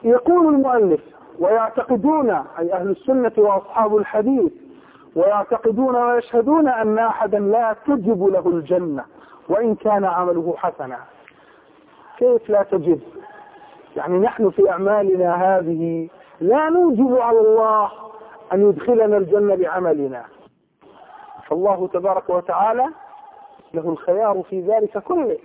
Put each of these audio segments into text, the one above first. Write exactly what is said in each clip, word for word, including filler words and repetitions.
يقول المؤلف: ويعتقدون، أي أهل السنة وأصحاب الحديث، ويعتقدون ويشهدون أن أحدا لا تجب له الجنة وإن كان عمله حسنا. كيف لا تجب؟ يعني نحن في أعمالنا هذه لا نوجب على الله أن يدخلنا الجنة بعملنا، فالله تبارك وتعالى له الخيار في ذلك كله،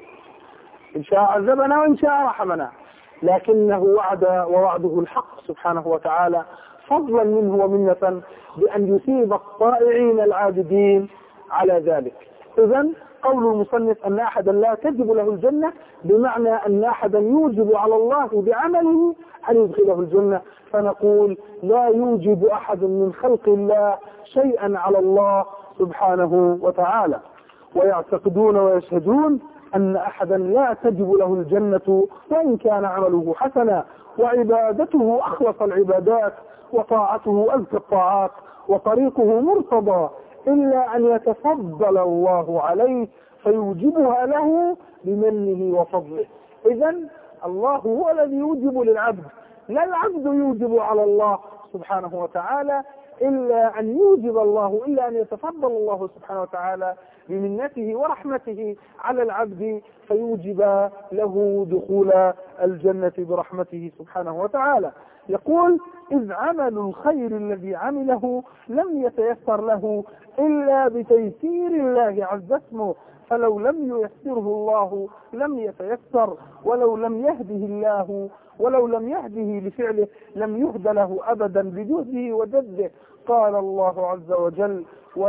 إن شاء عذبنا وإن شاء رحمنا، لكنه وعد ووعده الحق سبحانه وتعالى، فضلا منه ومنة بأن يثيب الطائعين العابدين على ذلك. إذن قول المصنف أن أحدا لا تجب له الجنة بمعنى أن أحدا يوجب على الله بعمله أن يدخله الجنة، فنقول لا يوجب أحد من خلق الله شيئا على الله سبحانه وتعالى. ويعتقدون ويشهدون أن أحدا لا تجب له الجنة وإن كان عمله حسنا وعبادته أخلص العبادات وطاعته أزكى الطاعات وطريقه مرتضى، إلا أن يتفضل الله عليه فيوجبها له بمنه وفضله. إذن الله هو الذي يوجب للعبد، لا العبد يوجب على الله سبحانه وتعالى، إلا أن يوجب الله، إلا أن يتفضل الله سبحانه وتعالى بمنته ورحمته على العبد فيوجب له دخول الجنة برحمته سبحانه وتعالى. يقول: إذ عمل الخير الذي عمله لم يتيسر له إلا بتيسير الله عز اسمه، فلو لم ييسره الله لم يتيسر، ولو لم يهده الله ولو لم يهده لفعله لم يهد له أبدا بجهده وجده. قال الله عز وجل: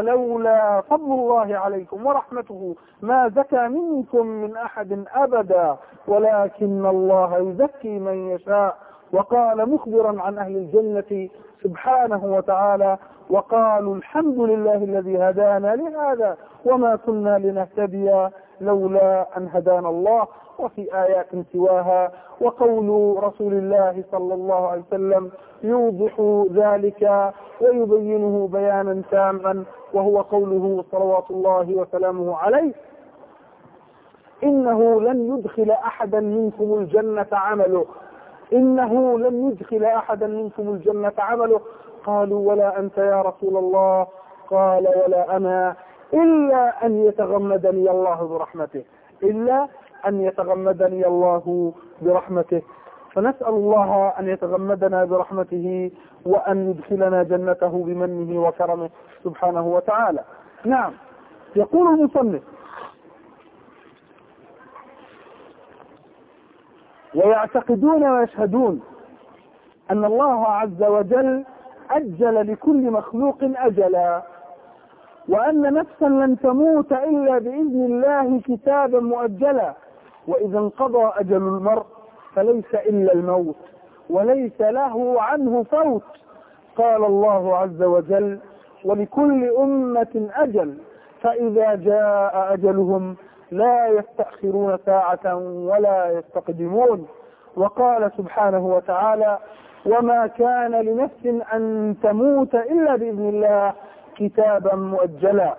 ولولا فضل الله عليكم ورحمته ما زكى منكم من أحد أبدا ولكن الله يزكي من يشاء. وقال مخبرا عن أهل الجنة سبحانه وتعالى: وقالوا الحمد لله الذي هدانا لهذا وما كنا لنهتدي لولا أن هدانا الله. وفي آيات سواها. وقول رسول الله صلى الله عليه وسلم يوضح ذلك ويبينه بيانا تاما، وهو قوله صلوات الله وسلامه عليه: إنه لن يدخل أحدا منكم الجنة عمله إنه لن يدخل أحدا منكم الجنة عمله. قالوا: ولا أنت يا رسول الله؟ قال: ولا أنا، إلا أن يتغمدني الله برحمته إلا أن يتغمدني الله برحمته. فنسأل الله أن يتغمدنا برحمته وأن يدخلنا جنته بمنه وكرمه سبحانه وتعالى. نعم. يقول المصنف: ويعتقدون ويشهدون أن الله عز وجل أجل لكل مخلوق أجلا، وأن نفسا لن تموت إلا بإذن الله كتابا مؤجلا، وإذا انقضى أجل المرء فليس إلا الموت وليس له عنه فوت. قال الله عز وجل: ولكل أمة أجل فإذا جاء أجلهم لا يستأخرون ساعة ولا يستقدمون. وقال سبحانه وتعالى: وما كان لنفس أن تموت إلا بإذن الله كتابا مؤجلا.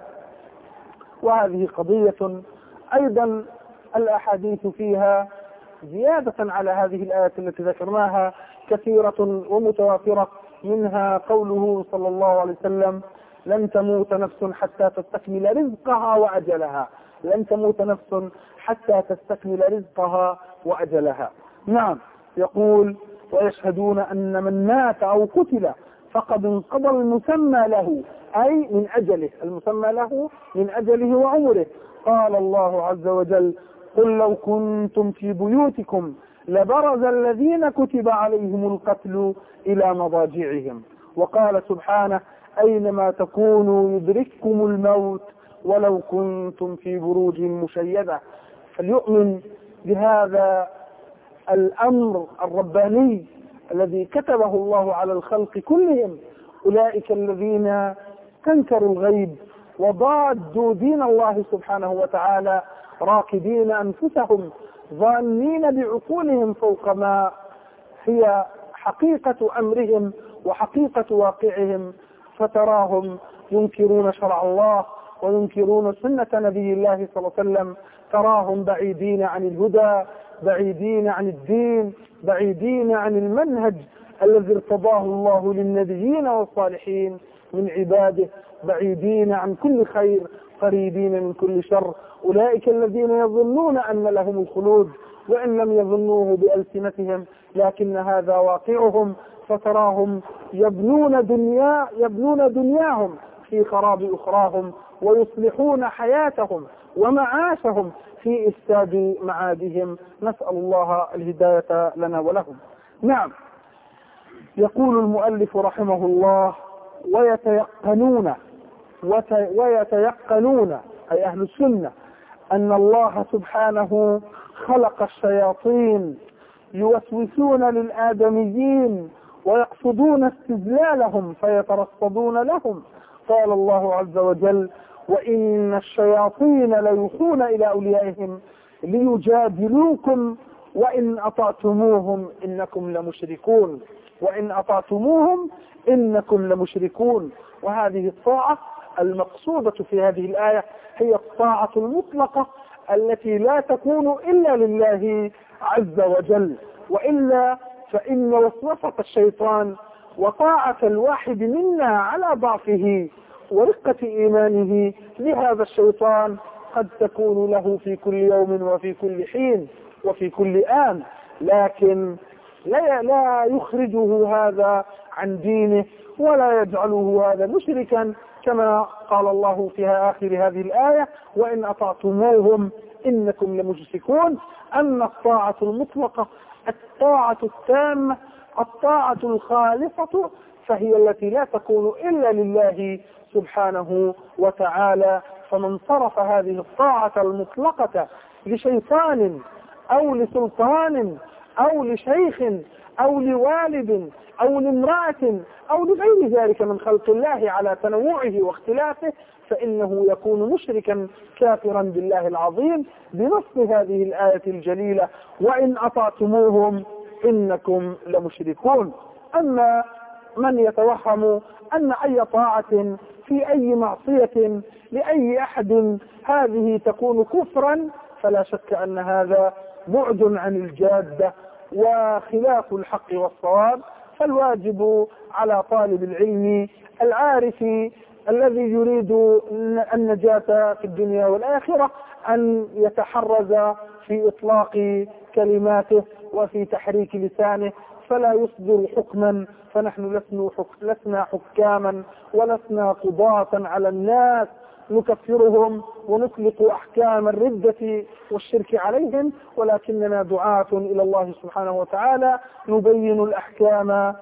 وهذه قضية أيضا الأحاديث فيها زيادة على هذه الآية التي ذكرناها كثيرة ومتوافرة، منها قوله صلى الله عليه وسلم: لن تموت نفس حتى تستكمل رزقها وأجلها لن تموت نفس حتى تستكمل رزقها وأجلها. نعم. يقول: ويشهدون أن من مات أو قتل فقد انقضى المسمى له، أي من أجله، المسمى له من أجله وعمره. قال الله عز وجل: قل لو كنتم في بيوتكم لبرز الذين كتب عليهم القتل إلى مضاجعهم. وقال سبحانه: أينما تكونوا يدرككم الموت ولو كنتم في بروج مشيدة. فليؤمن بهذا الأمر الرباني الذي كتبه الله على الخلق كلهم، أولئك الذين تنكروا الغيب وضادوا دين الله سبحانه وتعالى، راكبين أنفسهم ظانين بعقولهم فوق ما هي حقيقة أمرهم وحقيقة واقعهم، فتراهم ينكرون شرع الله وينكرون سنة نبي الله صلى الله عليه وسلم، تراهم بعيدين عن الهدى بعيدين عن الدين، بعيدين عن المنهج الذي ارتضاه الله للنبيين والصالحين من عباده، بعيدين عن كل خير، قريبين من كل شر. أولئك الذين يظنون أن لهم الخلود وإن لم يظنوه بألسنتهم، لكن هذا واقعهم، فتراهم يبنون دنيا يبنون دنياهم في خراب أخراهم، ويصلحون حياتهم ومعاشهم في إفساد معادهم. نسأل الله الهداية لنا ولهم. نعم، يقول المؤلف رحمه الله: ويتيقنون ويتيقنون أي أهل السنة أن الله سبحانه خلق الشياطين يوسوسون للآدميين ويقصدون استذلالهم فيترصدون لهم. قال الله عز وجل: وإن الشياطين ليوحون إلى أوليائهم ليجادلوكم وإن أطعتموهم إنكم لمشركون وإن أطعتموهم إنكم لمشركون. وهذه الطاعة المقصودة في هذه الآية هي الطاعة المطلقة التي لا تكون إلا لله عز وجل، وإلا فإن وسوسة الشيطان وطاعة الواحد منا على ضعفه ورقة إيمانه لهذا الشيطان قد تكون له في كل يوم وفي كل حين وفي كل آن، لكن لا, لا يخرجه هذا عن دينه ولا يجعله هذا مشركا، كما قال الله في آخر هذه الآية: وإن أطعتموهم إنكم لمشركون. أن الطاعة المطلقة، الطاعة التامة، الطاعة الخالصة، فهي التي لا تكون إلا لله سبحانه وتعالى. فمن صرف هذه الطاعة المطلقة لشيطان أو لسلطان أو لشيخ أو لوالد أو لامرأة أو لغير ذلك من خلق الله على تنوعه واختلافه، فإنه يكون مشركا كافرا بالله العظيم بنص هذه الآية الجليلة: وإن أطعتموهم إنكم لمشركون. أما من يتوهم أن أي طاعة في أي معصية لأي أحد هذه تكون كفرا، فلا شك أن هذا بعد عن الجادة وخلاف الحق والصواب. فالواجب على طالب العلم العارف الذي يريد النجاة في الدنيا والآخرة أن يتحرز في إطلاق كلماته وفي تحريك لسانه، فلا يصدر حكما، فنحن لسنا حكاما ولسنا قضاة على الناس نكفرهم ونطلق أحكام الردة والشرك عليهم، ولكننا دعاة إلى الله سبحانه وتعالى نبين الأحكام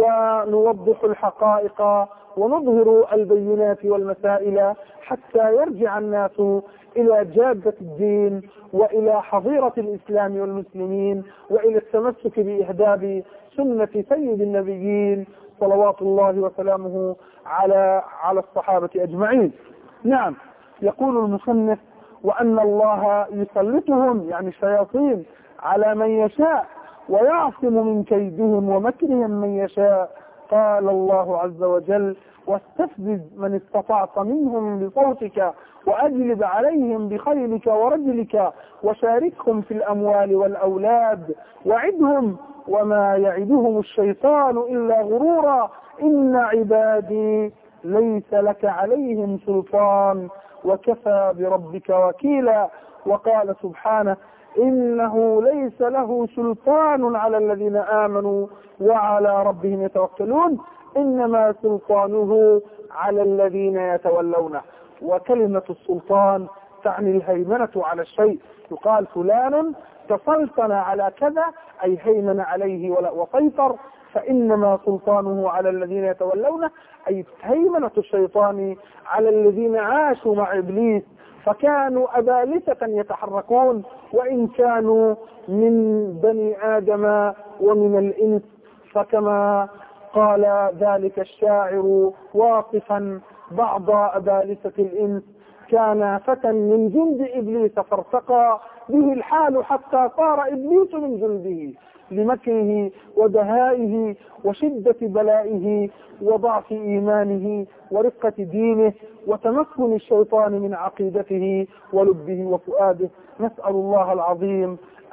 ونوضح الحقائق ونظهر البينات والمسائل حتى يرجع الناس إلى جادة الدين وإلى حظيرة الإسلام والمسلمين وإلى التمسك بإهداب سنة سيد النبيين صلوات الله وسلامه على على الصحابة أجمعين. نعم، يقول المصنف: وأن الله يسلطهم يعني الشياطين على من يشاء ويعصم من كيدهم ومكرهم من يشاء. قال الله عز وجل: واستفزز من استطعت منهم بصوتك وأجلب عليهم بخيلك ورجلك وشاركهم في الأموال والأولاد وعدهم وما يعدهم الشيطان إلا غرورا إن عبادي ليس لك عليهم سلطان وكفى بربك وكيلا. وقال سبحانه: إنه ليس له سلطان على الذين آمنوا وعلى ربهم يتوكلون إنما سلطانه على الذين يتولونه. وكلمة السلطان تعني الهيمنة على الشيء، يقال فلان تسلطن على كذا أي هيمن عليه وسيطر، فإنما سلطانه على الذين يتولونه أي هيمنة الشيطان على الذين عاشوا مع إبليس فكانوا أبالسة يتحركون وإن كانوا من بني آدم ومن الإنس. فكما قال ذلك الشاعر واصفا بعض أبالسة الإنس: كان فتى من جند إبليس فارتقى به الحال حتى صار إبليس من جنده لمكره ودهائه وشدة بلائه وضعف إيمانه ورقة دينه وتمكن الشيطان من عقيدته ولبه وفؤاده. نسأل الله العظيم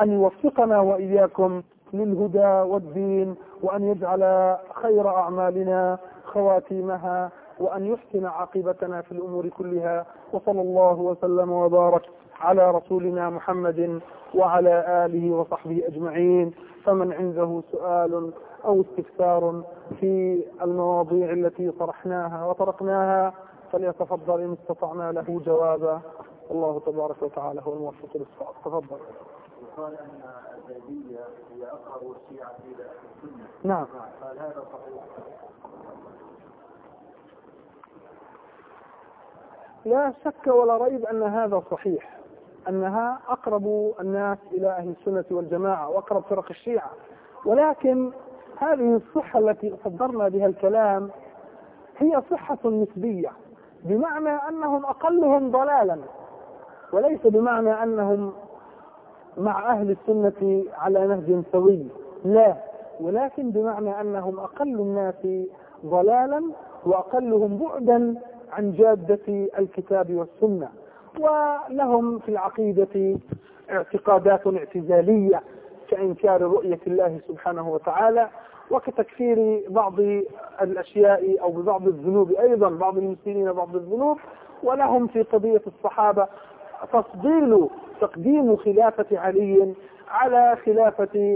أن يوفقنا وإياكم للهدى والدين، وأن يجعل خير أعمالنا خواتيمها، وأن يحسن عاقبتنا في الأمور كلها. وصلى الله وسلم وبارك على رسولنا محمد وعلى آله وصحبه أجمعين. فمن عنده سؤال أو استفسار في المواضيع التي طرحناها وطرقناها فليتفضل إن استطعنا له جوابا. الله تبارك وتعالى هو الموفق للصواب. تفضل. قال أن الزيدية هي أقرب الشيعة إلى السنة. نعم. قال هذا صحيح؟ لا شك ولا ريب أن هذا صحيح، أنها أقرب الناس إلى أهل السنة والجماعة وأقرب فرق الشيعة، ولكن هذه الصحة التي صدرنا بها الكلام هي صحة نسبية، بمعنى أنهم أقلهم ضلالا، وليس بمعنى أنهم مع أهل السنة على نهج سوي، لا، ولكن بمعنى أنهم أقل الناس ضلالا وأقلهم بعدا عن جادة الكتاب والسنة، ولهم في العقيدة اعتقادات اعتزالية كإنكار رؤية الله سبحانه وتعالى، وكتكفير بعض الأشياء أو ببعض الذنوب أيضا، بعض المسلمين بعض الذنوب. ولهم في قضية الصحابة تفضيل تقديم خلافة علي على خلافة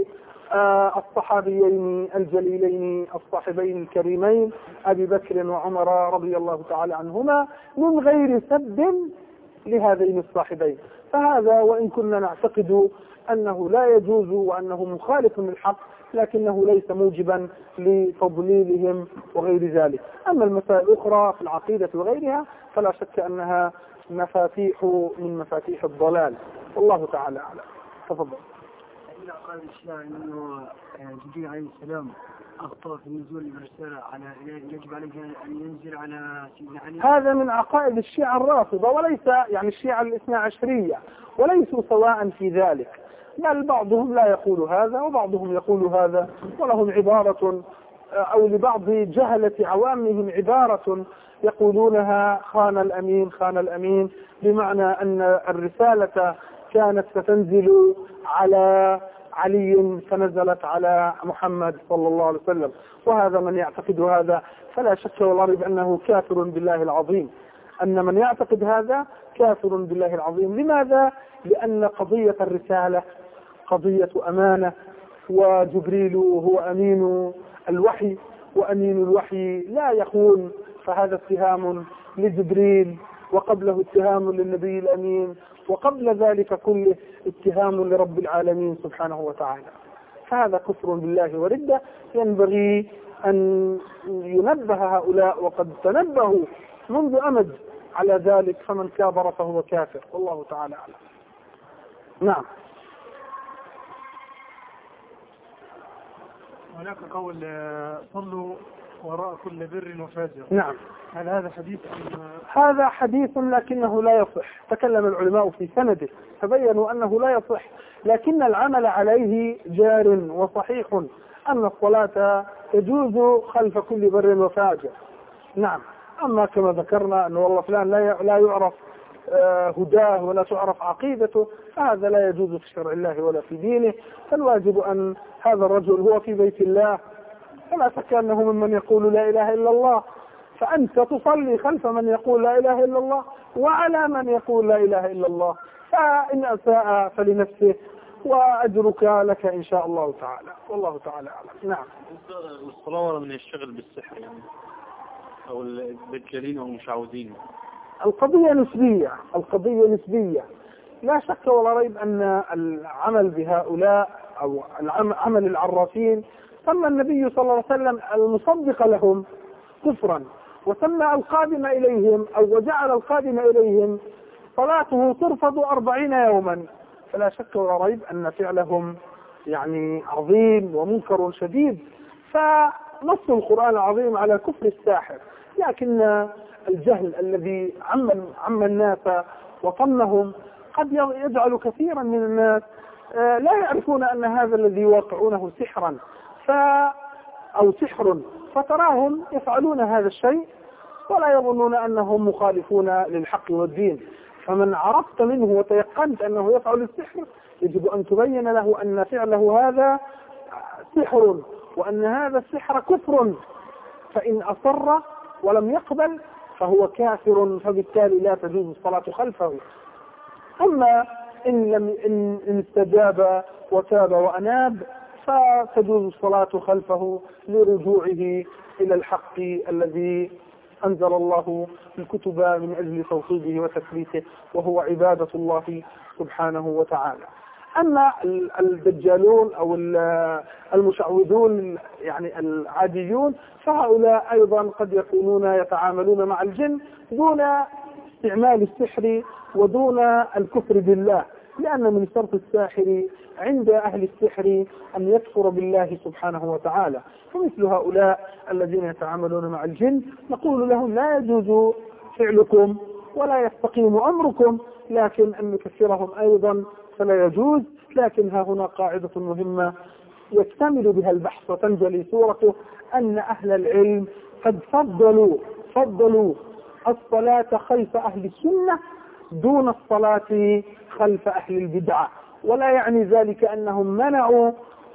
الصحابيين الجليلين الصاحبين الكريمين أبي بكر وعمر رضي الله تعالى عنهما، من غير سب لهذين الصاحبين. فهذا وإن كنا نعتقد أنه لا يجوز وأنه مخالف للحق، لكنه ليس موجبا لتضليلهم وغير ذلك. أما المسائل الأخرى في العقيدة وغيرها فلا شك أنها مفاتيح من مفاتيح الضلال، والله تعالى أعلم. تفضل. إلى قال الشيعة أنه جبريل عليه السلام أخطأ في نزول الرسالة على يجب عليه أن ينزل على سيدنا علي. هذا من عقائد الشيعة الرافضة، وليس يعني الشيعة الاثنى عشرية، وليسوا سواء في ذلك، بل بعضهم لا يقول هذا وبعضهم يقول هذا، ولهم عبارة أو لبعض جهلة عوامهم عبارة يقولونها خان الأمين خان الأمين، بمعنى أن الرسالة كانت ستنزل على علي فنزلت على محمد صلى الله عليه وسلم. وهذا من يعتقد هذا فلا شك ولا ريب أنه كافر بالله العظيم، أن من يعتقد هذا كافر بالله العظيم. لماذا؟ لأن قضية الرسالة قضية أمانة، وجبريل هو أمين الوحي، وأمين الوحي لا يخون، فهذا اتهام لجبريل، وقبله اتهام للنبي الأمين، وقبل ذلك كله اتهام لرب العالمين سبحانه وتعالى. فهذا كفر بالله وردة، ينبغي أن ينبه هؤلاء، وقد تنبهوا منذ أمد على ذلك، فمن كابر فهو كافر، والله تعالى أعلم. نعم. هناك قول صلوا وراء كل بر وفاجر. نعم. هل هذا حديث؟ هذا حديث لكنه لا يصح. تكلم العلماء في سنده فبينوا أنه لا يصح، لكن العمل عليه جار وصحيح، أن الصلاة تجوز خلف كل بر وفاجر. نعم. أما كما ذكرنا أن والله فلان لا يعرف هداه ولا تعرف عقيدته، فهذا لا يجوز في شرع الله ولا في دينه. فالواجب أن هذا الرجل هو في بيت الله، فلا شك أنه ممن يقول لا إله إلا الله، فأنت تصلي خلف من يقول لا إله إلا الله وعلى من يقول لا إله إلا الله، فإن أساء فلنفسه وأجرك لك إن شاء الله تعالى، والله تعالى أعلم. نعم. الصلاة من يشتغل بالسحر يعني أو الدجالين أو المشعوذين؟ القضية نسبية، القضية نسبية، لا شك ولا ريب أن العمل بهؤلاء أو عمل العرافين سمى النبي صلى الله عليه وسلم المصدق لهم كفرا، وسمى القادم إليهم أو وجعل القادم إليهم صلاته ترفض أربعين يوما. فلا شك ولا ريب أن فعلهم يعني عظيم ومنكر شديد، فنص القرآن العظيم على كفر الساحر، لكن الجهل الذي عم عم الناس وطمهم قد يجعل كثيرا من الناس لا يعرفون أن هذا الذي يوقعونه سحرا ف أو سحر، فتراهم يفعلون هذا الشيء ولا يظنون أنهم مخالفون للحق والدين. فمن عرفت منه وتيقنت أنه يفعل السحر يجب أن تبين له أن فعله هذا سحر، وأن هذا السحر كفر، فإن أصر ولم يقبل فهو كافر، فبالتالي لا تجوز الصلاة خلفه. أما إن لم إن, إن استجاب وتاب وأناب فتجوز الصلاة خلفه لرجوعه إلى الحق الذي أنزل الله الكتب من أجل توحيده وتثبيته، وهو عبادة الله سبحانه وتعالى. أما الدجالون أو المشعوذون يعني العاديون فهؤلاء أيضا قد يكونون يتعاملون مع الجن دون استعمال السحر ودون الكفر بالله، لأن من شرط الساحر عند أهل السحر أن يكفر بالله سبحانه وتعالى. فمثل هؤلاء الذين يتعاملون مع الجن نقول لهم لا يجوز فعلكم ولا يستقيم أمركم، لكن أن نكفرهم أيضا فلا يجوز. لكن ها هنا قاعدة مهمة يكتمل بها البحث وتنجلي صورته، أن أهل العلم قد فضلوا فضلوا الصلاة خلف أهل السنة دون الصلاة خلف أهل البدعة، ولا يعني ذلك أنهم منعوا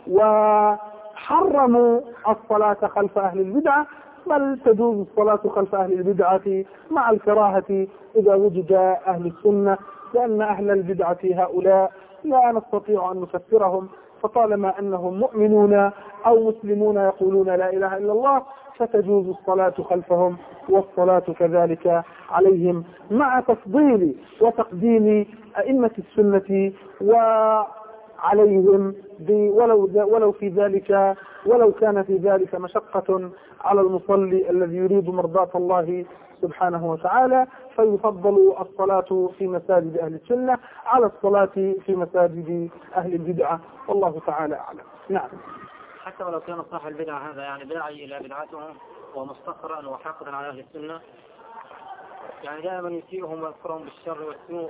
وحرموا الصلاة خلف أهل البدعة، بل تجوز الصلاة خلف أهل البدعة مع الكراهة إذا وجد أهل السنة، لأن أهل البدعة هؤلاء لا نستطيع أن نكفرهم، فطالما أنهم مؤمنون أو مسلمون يقولون لا إله إلا الله فتجوز الصلاة خلفهم والصلاة كذلك عليهم، مع تفضيل وتقديم أئمة السنة وعليهم ولو ولو في ذلك ولو كان في ذلك مشقة على المصلي الذي يريد مرضاة الله سبحانه وتعالى، فيفضل الصلاة في مساجد أهل السنة على الصلاة في مساجد أهل البدعة، والله تعالى أعلم. نعم. حتى ولو كان صاحب البدعة هذا يعني داعي إلى بدعتهم ومستقرا وحاقدا على أهل السنة، يعني دائما يسيئهم ويذكرهم بالشر والسوء،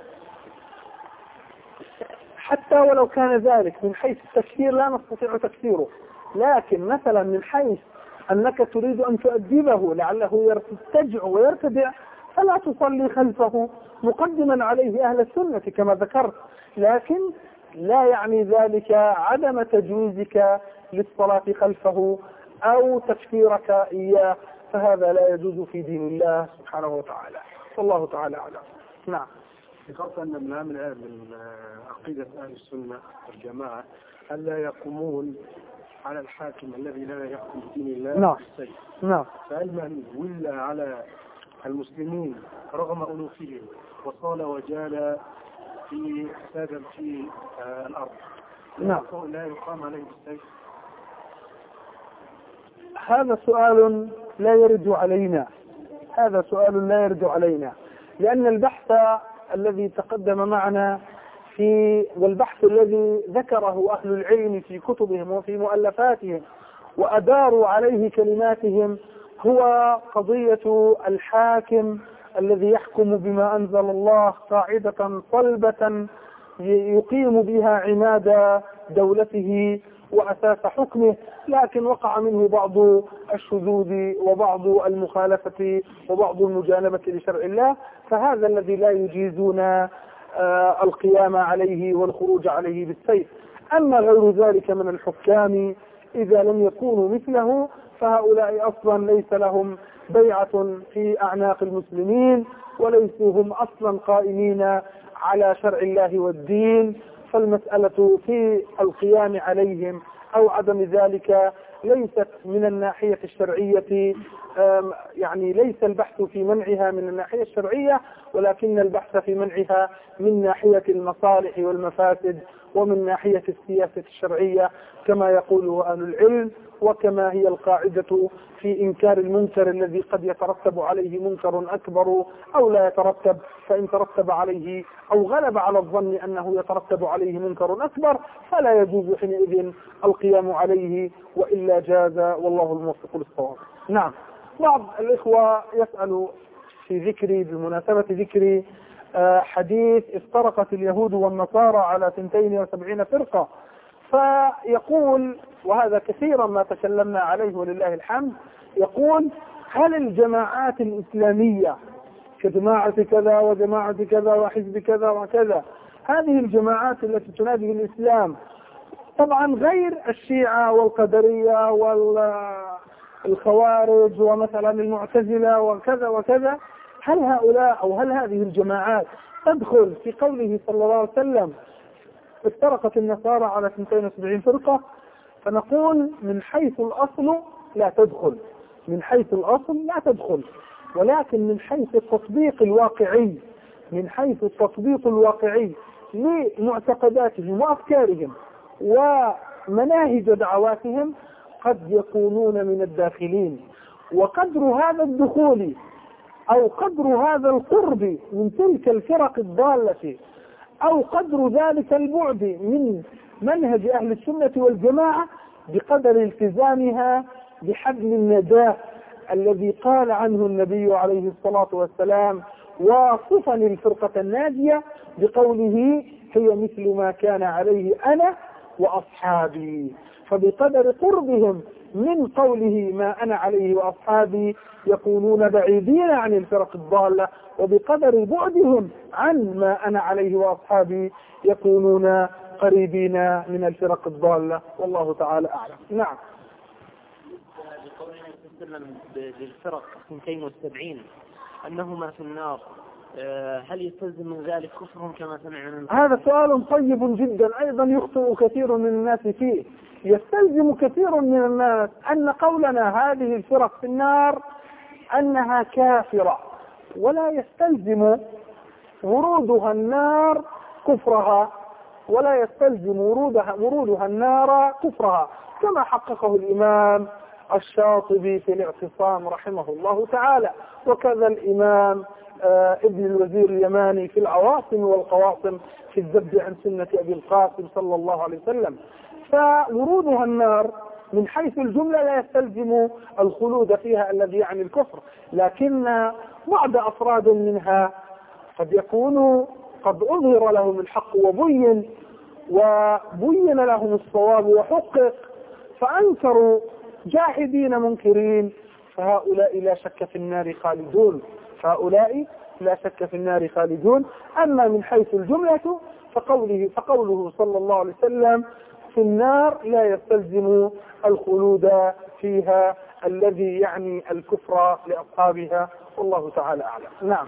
حتى ولو كان ذلك من حيث التكفير لا نستطيع تكفيره، لكن مثلا من حيث أنك تريد أن تؤدبه لعله يرتجع ويرتدع فلا تصلي خلفه مقدما عليه أهل السنة كما ذكرت، لكن لا يعني ذلك عدم تجويزك للصلاة خلفه أو تكفيرك إياه، فهذا لا يجوز في دين الله سبحانه وتعالى، والله تعالى أعلم. نعم. ذكرت أن من من عقيدة أهل السنة والجماعة ألا يقومون على الحاكم الذي لا يحكم بدين الله نعم. بالسيف. نعم. فهل من ولى على المسلمين رغم ألوفهم وصال وجال في سادة في آه الأرض نعم. لا يقام عليه بالسيف؟ هذا سؤال لا يرد علينا، هذا سؤال لا يرد علينا، لأن البحث الذي تقدم معنا في والبحث الذي ذكره أهل العلم في كتبهم وفي مؤلفاتهم وأداروا عليه كلماتهم هو قضية الحاكم الذي يحكم بما أنزل الله قاعدة صلبة يقيم بها عماد دولته وأساس حكمه، لكن وقع منه بعض الشذوذ وبعض المخالفة وبعض المجانبة لشرع الله، فهذا الذي لا يجيزون القيام عليه والخروج عليه بالسيف. أما غير ذلك من الحكام إذا لم يكونوا مثله فهؤلاء أصلا ليس لهم بيعة في أعناق المسلمين، وليسوا هم أصلا قائمين على شرع الله والدين، فالمسألة في القيام عليهم أو عدم ذلك ليست من الناحية الشرعية، يعني ليس البحث في منعها من الناحية الشرعية، ولكن البحث في منعها من ناحية المصالح والمفاسد ومن ناحية السياسة الشرعية كما يقول أهل العلم، وكما هي القاعدة في إنكار المنكر الذي قد يترتب عليه منكر أكبر أو لا يترتب، فإن ترتب عليه أو غلب على الظن أنه يترتب عليه منكر أكبر فلا يجوز حينئذ القيام عليه، وإلا جاز، والله الموفق للصواب. نعم. بعض الإخوة يسأل في ذكري بمناسبة ذكري حديث افترقت اليهود والنصارى على اثنتين وسبعين فرقة، فيقول، وهذا كثيرا ما تكلمنا عليه ولله الحمد، يقول هل الجماعات الإسلامية كجماعة كذا وجماعة كذا وحزب كذا وكذا هذه الجماعات التي تنادي بالإسلام، طبعا غير الشيعة والقدرية والخوارج ومثلا المعتزلة وكذا وكذا، هل هؤلاء أو هل هذه الجماعات تدخل في قوله صلى الله عليه وسلم افترقت النصارى على اثنتين وسبعين فرقة؟ فنقول من حيث الأصل لا تدخل، من حيث الأصل لا تدخل، ولكن من حيث التطبيق الواقعي، من حيث التطبيق الواقعي لمعتقداتهم وأفكارهم ومناهج دعواتهم قد يكونون من الداخلين. وقدر هذا الدخول أو قدر هذا القرب من تلك الفرق الضالة أو قدر ذلك البعد من منهج أهل السنة والجماعة بقدر التزامها بحبل النجاة الذي قال عنه النبي عليه الصلاة والسلام واصفا الفرقة الناجية بقوله هي مثل ما كان عليه أنا وأصحابي. فبقدر قربهم من قوله ما أنا عليه وأصحابي يكونون بعيدين عن الفرق الضالة، وبقدر بعدهم عن ما أنا عليه وأصحابي يكونون قريبين من الفرق الضالة، والله تعالى أعلم. نعم. بقولنا وسلم بالفرق اثنتين وسبعين أنهما في النار، هل يستلزم من ذلك كفرهم كما سمعنا؟ هذا سؤال طيب جدا، أيضا يخطئ كثير من الناس فيه. يستلزم كثير من الناس أن قولنا هذه الفرق في النار أنها كافرة، ولا يستلزم ورودها النار كفرها، ولا يستلزم ورودها, ورودها النار كفرها، كما حققه الإمام الشاطبي في الاعتصام رحمه الله تعالى، وكذا الإمام آه ابن الوزير اليماني في العواصم والقواصم في الذب عن سنة أبي القاسم صلى الله عليه وسلم. فورودها النار من حيث الجملة لا يستلزم الخلود فيها الذي يعني الكفر، لكن بعض أفراد منها قد يكونوا قد أظهر لهم الحق وبين وبين لهم الصواب وحقق فأنكروا جاحدين منكرين، فهؤلاء لا شك في النار خالدون، فهؤلاء لا شك في النار خالدون. أما من حيث الجملة فقوله, فقوله صلى الله عليه وسلم في النار لا يستلزم الخلود فيها الذي يعني الكفر لأصحابها، والله تعالى أعلم. نعم.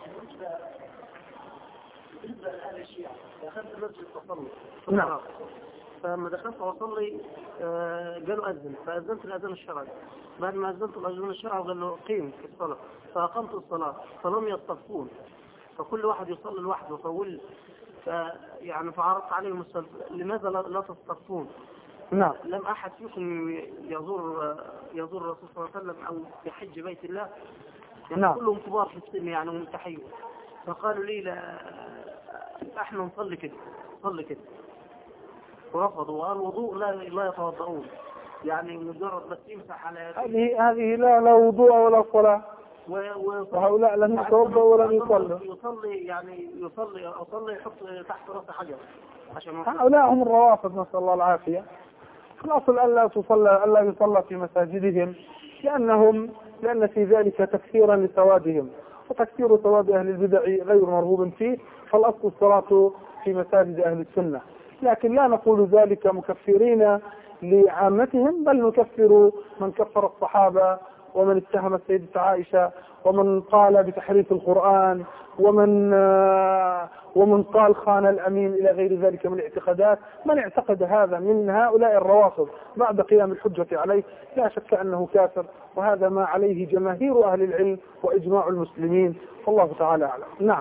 بالنسبة لأهل الشيعة دخلت المسجد أصلي، نعم. فلما دخلت أصلي قالوا أذن، فأذنت الأذان الشرعي. بعد ما أذنت الأذان الشرعي قال له قيم في الصلاة، فأقمت الصلاة فلم يصطفون، فكل واحد يصلي لوحده وطول، يعني فعرضت عليهم السؤال لماذا لا تصطفون؟ نعم. لم أحد فيكم يزور يزور الرسول صلى الله عليه وسلم أو يحج بيت الله، يعني نعم. كلهم كبار في السن يعني ومتحيون. فقالوا لي لا احنا نصلي كده، نصلي كده، ورفضوا وقالوا الوضوء لا لا يتوضؤون، يعني مجرد بس يمسح على هذه هذه لا لا وضوء ولا صلاة، وهؤلاء لم يتوضؤوا ولم يصلوا. يصلي يعني يصلي أصلي يحط تحت رأس حجر عشان هؤلاء هم الروافض نسأل الله العافية. الأصل ألا تصلى ألا يصلى في مساجدهم، لأنهم لأن في ذلك تكثيرا لسوادهم، وتكثير سواد أهل البدع غير مرغوب فيه، فالأصل الصلاة في مساجد أهل السنة. لكن لا نقول ذلك مكفرين لعامتهم، بل نكفر من كفر الصحابة ومن اتهم السيدة عائشة ومن قال بتحريف القرآن ومن ومن قال خان الأمين إلى غير ذلك من الاعتقادات. من اعتقد هذا من هؤلاء الروافض بعد قيام الحجة عليه لا شك أنه كافر، وهذا ما عليه جماهير أهل العلم وإجماع المسلمين، والله تعالى أعلم. نعم.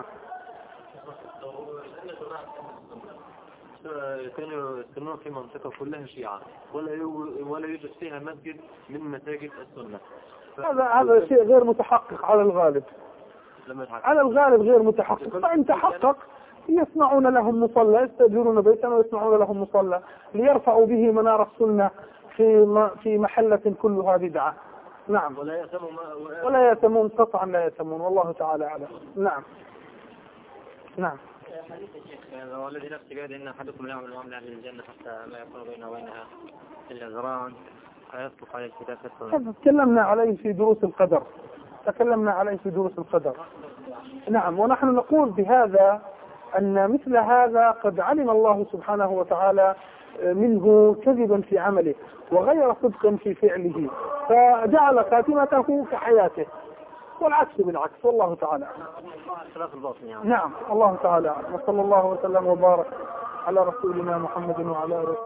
كانوا يسكنون في منطقة كلها شيعة ولا ولا يوجد فيها مسجد من مساجد السنة. هذا هذا شيء غير متحقق على الغالب. على الغالب غير متحقق، فإن تحقق يصنعون لهم مصلى، يستأجرون بيتا ويصنعون لهم مصلى ليرفعوا به منار السنة في في محلة كلها بدعة. نعم. ولا يأتمون ولا يأتمون قطعا، لا يأتمون، والله تعالى أعلم. نعم. نعم. حديث الشيخ والذي نفسي بيد ان احدكم يعمل معامله اهل الجنه حتى ما يكون بينه وبينها الا ذراع فيسقط عليه الكتاب. تكلمنا عليه في دروس القدر، تكلمنا عليه في دروس القدر. نعم. ونحن نقول بهذا أن مثل هذا قد علم الله سبحانه وتعالى منه كذبا في عمله وغير صدق في فعله، فجعل خاتمته كحياته، والعكس بالعكس، والله تعالى يعني. نعم، الله تعالى. وصلى الله وسلم وبارك على رسولنا محمد وعلى آله.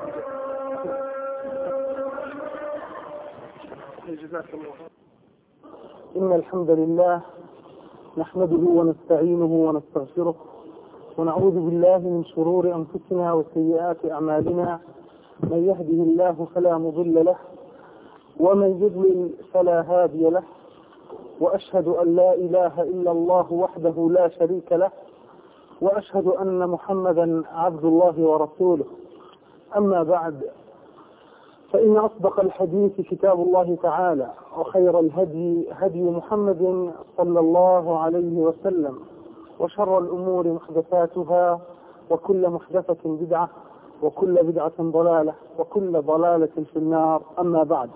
إن الحمد لله نحمده ونستعينه ونستغفره ونعوذ بالله من شرور أنفسنا وسيئات أعمالنا، من يهده الله فلا مضل له ومن يضلل فلا هادي له، وأشهد أن لا إله إلا الله وحده لا شريك له، وأشهد أن محمدا عبد الله ورسوله. أما بعد، فإن أصدق الحديث كتاب الله تعالى، وخير الهدي هدي محمد صلى الله عليه وسلم، وشر الأمور محدثاتها، وكل محدثة بدعة، وكل بدعة ضلالة، وكل ضلالة في النار. أما بعد،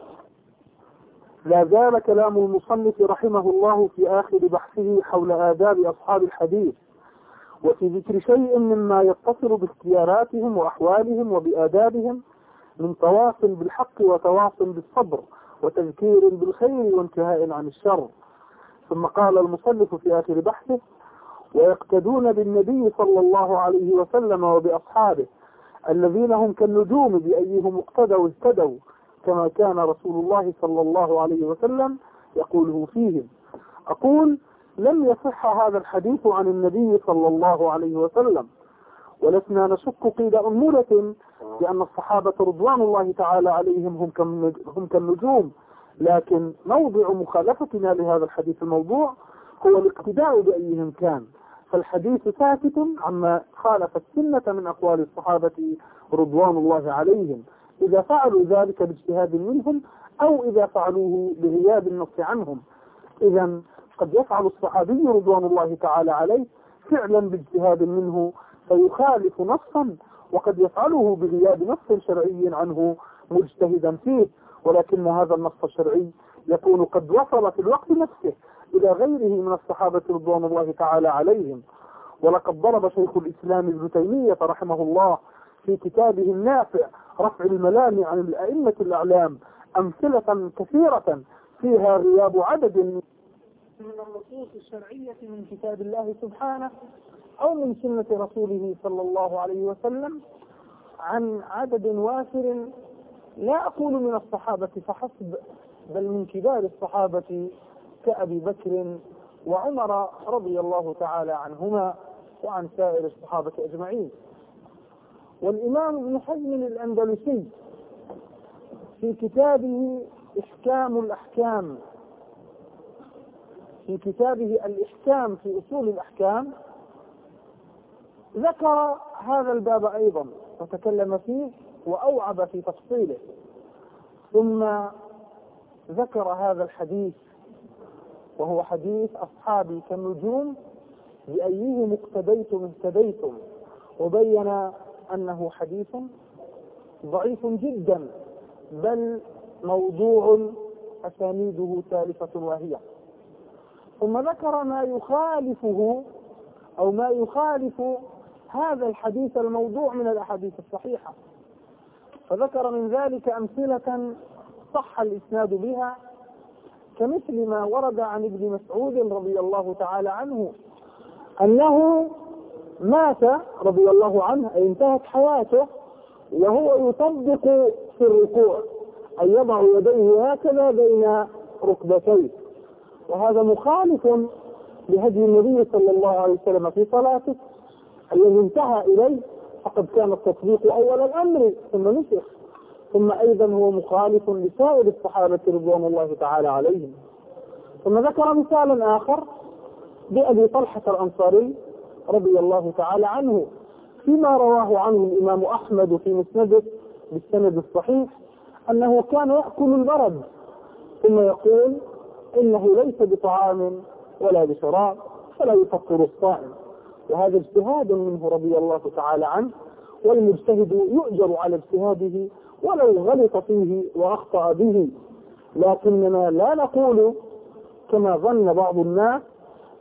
لا زال كلام المصنف رحمه الله في آخر بحثه حول آداب أصحاب الحديث، وفي ذكر شيء مما يتصل باختياراتهم وأحوالهم وبآدابهم من تواصل بالحق وتواصل بالصبر وتذكير بالخير وانتهاء عن الشر. ثم قال المصنف في آخر بحثه: ويقتدون بالنبي صلى الله عليه وسلم وبأصحابه الذين هم كالنجوم بأيهم اقتدوا اهتدوا، كما كان رسول الله صلى الله عليه وسلم يقوله فيهم. أقول: لم يصح هذا الحديث عن النبي صلى الله عليه وسلم، ولسنا نشك قيد أنملة لأن الصحابة رضوان الله تعالى عليهم هم كالنجوم، لكن موضع مخالفتنا لهذا الحديث الموضوع هو الاقتداء بأيهم كان، فالحديث ساكت عما خالف السنة من أقوال الصحابة رضوان الله عليهم، إذا فعلوا ذلك باجتهاد منهم أو إذا فعلوه بغياب النص عنهم. إذا قد يفعل الصحابي رضوان الله تعالى عليه فعلا باجتهاد منه فيخالف نصا، وقد يفعله بغياب نص شرعي عنه مجتهدا فيه، ولكن هذا النص الشرعي يكون قد وصل في الوقت نفسه إلى غيره من الصحابة رضوان الله تعالى عليهم. ولقد ضرب شيخ الإسلام ابن تيمية رحمه الله في كتابه النافع رفع الملام عن الأئمة الأعلام أمثلة كثيرة فيها غياب عدد من النصوص الشرعية من كتاب الله سبحانه أو من سنة رسوله صلى الله عليه وسلم عن عدد وافر، لا أقول من الصحابة فحسب، بل من كبار الصحابة كأبي بكر وعمر رضي الله تعالى عنهما وعن سائر الصحابة أجمعين. والإمام ابن حزم الأندلسي في كتابه إحكام الأحكام في كتابه الإحكام في أصول الأحكام ذكر هذا الباب أيضا وتكلم فيه وأوعب في تفصيله، ثم ذكر هذا الحديث وهو حديث أصحابي كالنجوم بأيهم اقتديتم اهتديتم، وبين أنه حديث ضعيف جدا، بل موضوع أسانيده ثالثة واهية. ثم ذكر ما يخالفه أو ما يخالف هذا الحديث الموضوع من الأحاديث الصحيحة، فذكر من ذلك أمثلة صح الإسناد بها، كمثل ما ورد عن ابن مسعود رضي الله تعالى عنه أنه مات رضي الله عنه، أي انتهت حياته وهو يطبق في الركوع، أن يضع يديه هكذا بين ركبتيه، وهذا مخالف لهدي النبي صلى الله عليه وسلم في صلاته الذي انتهى إليه، فقد كان التطبيق أول الأمر ثم نسخ. ثم أيضا هو مخالف لسائر الصحابة رضوان الله تعالى عليهم. ثم ذكر مثالا آخر بأبي طلحة الأنصاري رضي الله تعالى عنه فيما رواه عنه الإمام أحمد في مسنده بالسند الصحيح أنه كان يأكل البرد ثم يقول: إنه ليس بطعام ولا بشراب فلا يفطر الصائم. وهذا اجتهاد منه رضي الله تعالى عنه، والمجتهد يؤجر على اجتهاده ولو غلط فيه وأخطأ به، لكننا لا نقول كما ظن بعض الناس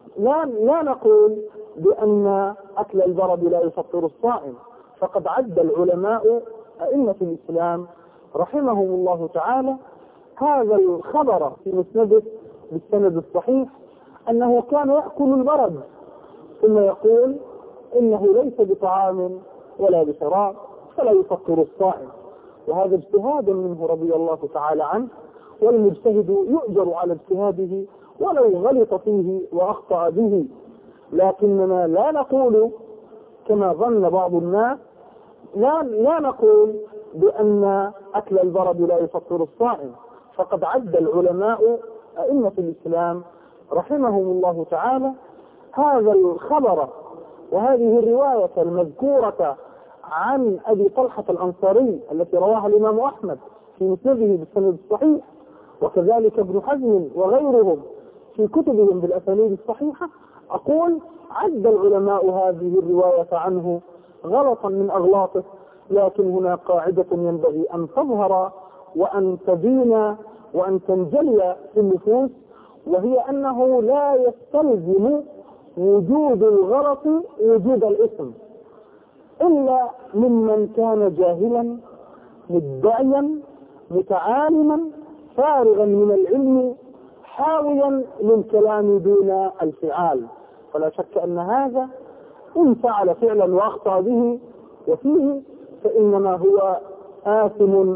لا, لا نقول بأن أكل البرد لا يفطر الصائم، فقد عد العلماء أئمة الإسلام رحمهم الله تعالى هذا الخبر في مسنده بالسند الصحيح أنه كان يأكل البرد ثم يقول إنه ليس بطعام ولا بشراب فلا يفطر الصائم. وهذا اجتهاد منه رضي الله تعالى عنه، والمجتهد يؤجر على اجتهاده ولو غلط فيه وأخطأ به. لكننا لا نقول كما ظن بعض الناس، لا, لا نقول بأن أكل البرد لا يفطر الصائم، فقد عد العلماء أئمة الإسلام رحمهم الله تعالى هذا الخبر وهذه الرواية المذكورة عن أبي طلحة الأنصاري التي رواها الإمام أحمد في مسنده بالسند الصحيح، وكذلك ابن حزم وغيرهم في كتبهم بالأسانيد الصحيحة. أقول عد العلماء هذه الرواية عنه غلطا من أغلاطه، لكن هنا قاعدة ينبغي أن تظهر وأن تبين وأن تنجلي في النفوس، وهي أنه لا يستلزم وجود الغلط وجود الإثم إلا ممن كان جاهلا مدعيا متعالما فارغا من العلم حاويا للكلام دون الفعال. فلا شك أن هذا إن فعل فعلا وأخطأ به وفيه فإنما هو آثم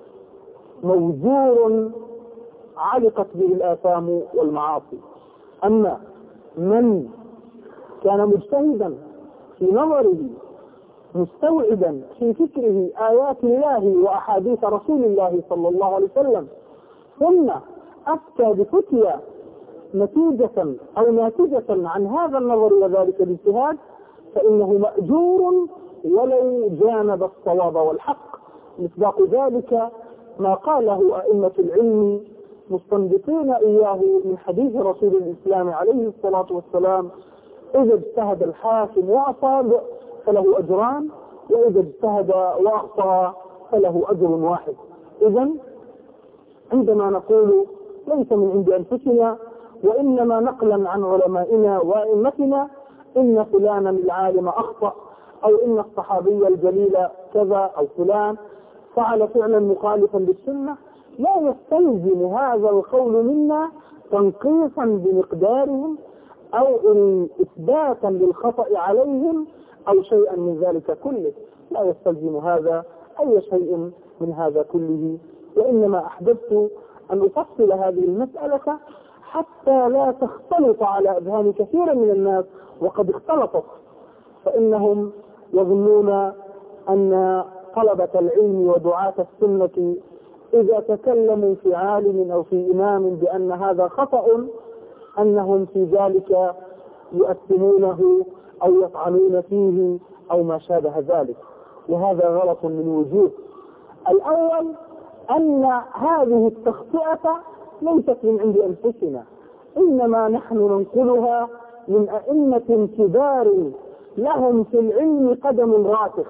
موزور علقت به الآثام والمعاصي. أما من كان مجتهدا في نظره مستوعبا في فكره آيات الله وأحاديث رسول الله صلى الله عليه وسلم ثم أفتى بفتية نتيجة أو ناتجة عن هذا النظر وذلك الاجتهاد فإنه مأجور ولو جانب الصواب والحق. مصداق ذلك ما قاله أئمة العلم مستنبطين إياه من حديث رسول الإسلام عليه الصلاة والسلام: إذا اجتهد الحاكم وأصاب فله أجران، وإذا اجتهد وأخطأ فله أجر واحد. إذن عندما نقول ليس من عند أنفسنا وإنما نقلا عن علمائنا وأئمتنا إن فلانا العالم أخطأ، أو إن الصحابي الجليل كذا، أو فلان فعل فعلا مخالفا للسنة، لا يستلزم هذا القول منا تنقيصا بمقدارهم أو إثباتا للخطأ عليهم أو شيئا من ذلك كله. لا يستلزم هذا أي شيء من هذا كله. وإنما أحببت أن أفصل هذه المسألة حتى لا تختلط على أذهان كثير من الناس، وقد اختلطت، فإنهم يظنون أن طلبة العلم ودعاة السنة إذا تكلموا في عالم أو في إمام بأن هذا خطأ أنهم في ذلك يؤثمونه أو يطعنون فيه أو ما شابه ذلك، وهذا غلط من وجوه. الأول أن هذه التخطئة ليست من عند أنفسنا، إنما نحن ننقلها من أئمة كبار لهم في العلم قدم راسخ.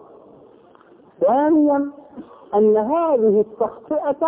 ثانيا أن هذه التخطئة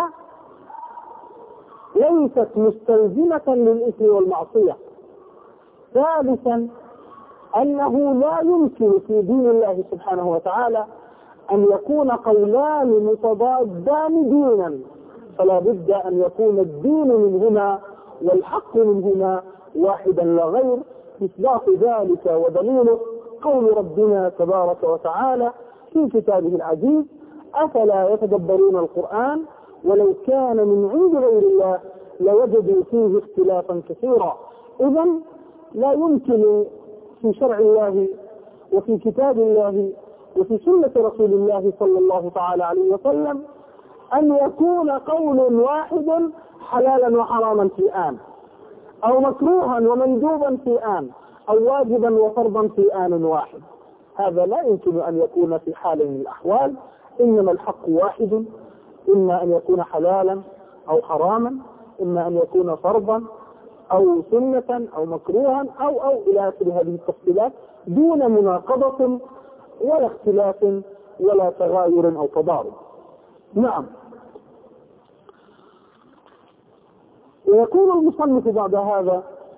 ليست مستلزمة للإثم والمعصية. ثالثا أنه لا يمكن في دين الله سبحانه وتعالى أن يكون قولان متضادان دينا، فلا بد أن يكون الدين منهما والحق منهما واحدا لا غير. مصداق ذلك ودليله قول ربنا تبارك وتعالى في كتابه العزيز: أفلا يتدبرون القرآن ولو كان من عند غير الله لوجدوا فيه اختلافا كثيرا. إذن لا يمكن في شرع الله وفي كتاب الله وفي سنة رسول الله صلى الله تعالى عليه وسلم أن يكون قول واحد حلالا وحراما في آن، أو مكروها ومندوبا في آن، أو واجبا وفرضا في آن واحد. هذا لا يمكن أن يكون في حال من الأحوال، إنما الحق واحد، إما أن يكون حلالا أو حراما، إما أن يكون فرضا أو سنة أو مكروها أو أو إلى آخر هذه التفصيلات، دون مناقضة ولا اختلاف ولا تغاير أو تضارب. نعم. ويقول المصنف بعد هذا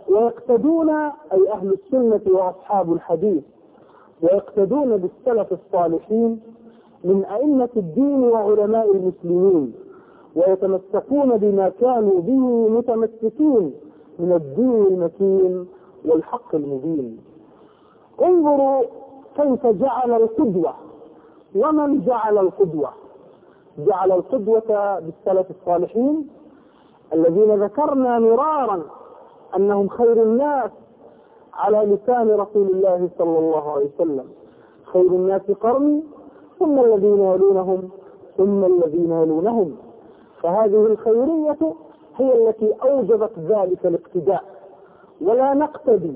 ويقتدون أي أهل السنة وأصحاب الحديث ويقتدون بالسلف الصالحين من أئمة الدين وعلماء المسلمين، ويتمسكون بما كانوا به متمسكين من الدين المتين والحق المبين. انظروا كيف جعل القدوة، ومن جعل القدوة؟ جعل القدوة بالسلف الصالحين الذين ذكرنا مرارا أنهم خير الناس على لسان رسول الله صلى الله عليه وسلم: خير الناس قرني ثم الذين يلونهم ثم الذين يلونهم. فهذه الخيرية هي التي أوجبت ذلك الاقتداء، ولا نقتدي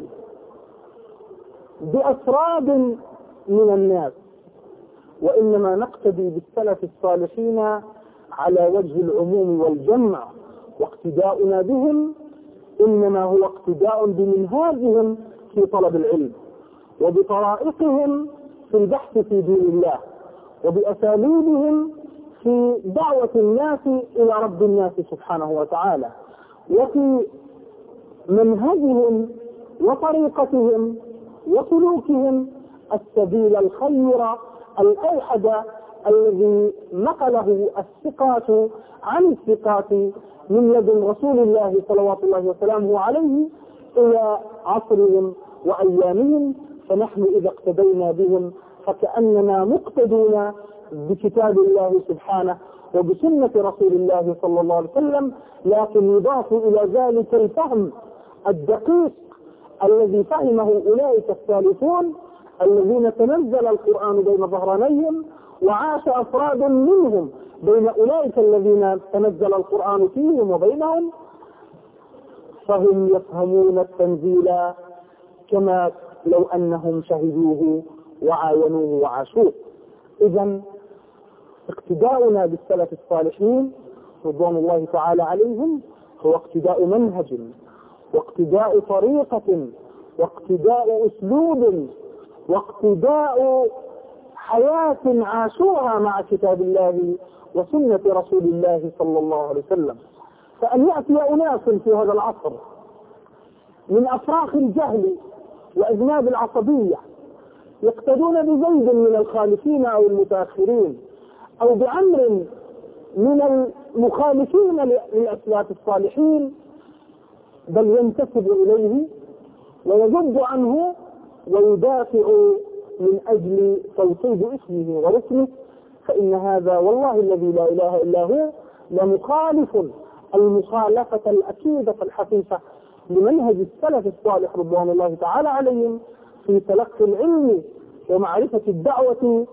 بأفراد من الناس، وإنما نقتدي بالسلف الصالحين على وجه العموم والجمع، واقتداؤنا بهم إنما هو اقتداء بمنهاجهم في طلب العلم، وبطرائقهم في البحث في دين الله، وبأساليبهم في دعوة الناس إلى رب الناس سبحانه وتعالى، وفي منهجهم وطريقتهم وسلوكهم السبيل الخير الأوحد الذي نقله الثقات عن الثقات من يد رسول الله صلوات الله وسلامه عليه إلى عصرهم وأيامهم. فنحن إذا اقتدينا بهم فكأننا مقتدون بكتاب الله سبحانه وبسنة رسول الله صلى الله عليه وسلم، لكن يضاف إلى ذلك الفهم الدقيق الذي فهمه أولئك السالفون الذين تنزل القرآن بين ظهرانيهم، وعاش أفراد منهم بين أولئك الذين تنزل القرآن فيهم وبينهم، فهم يفهمون التنزيل كما لو أنهم شهدوه وعاينوه وعاشوه. إذا اقتداؤنا بالسلف الصالحين رضوان الله تعالى عليهم هو اقتداء منهج، واقتداء طريقة، واقتداء أسلوب، واقتداء حياة عاشوها مع كتاب الله وسنة رسول الله صلى الله عليه وسلم. فأن يأتي أناس في هذا العصر من أفراخ الجهل وأذناب العصبية يقتدون بزيد من الخالفين أو المتأخرين، أو بعمر من المخالفين للأسلاف الصالحين، بل ينتسب إليه ويجد عنه ويدافع من أجل توطيد اسمه ورسمه، فإن هذا والله الذي لا إله إلا هو لمخالف المخالفة الأكيدة الحقيقة لمنهج السلف الصالح رضوان الله تعالى عليهم في تلقي العلم ومعرفة الدعوة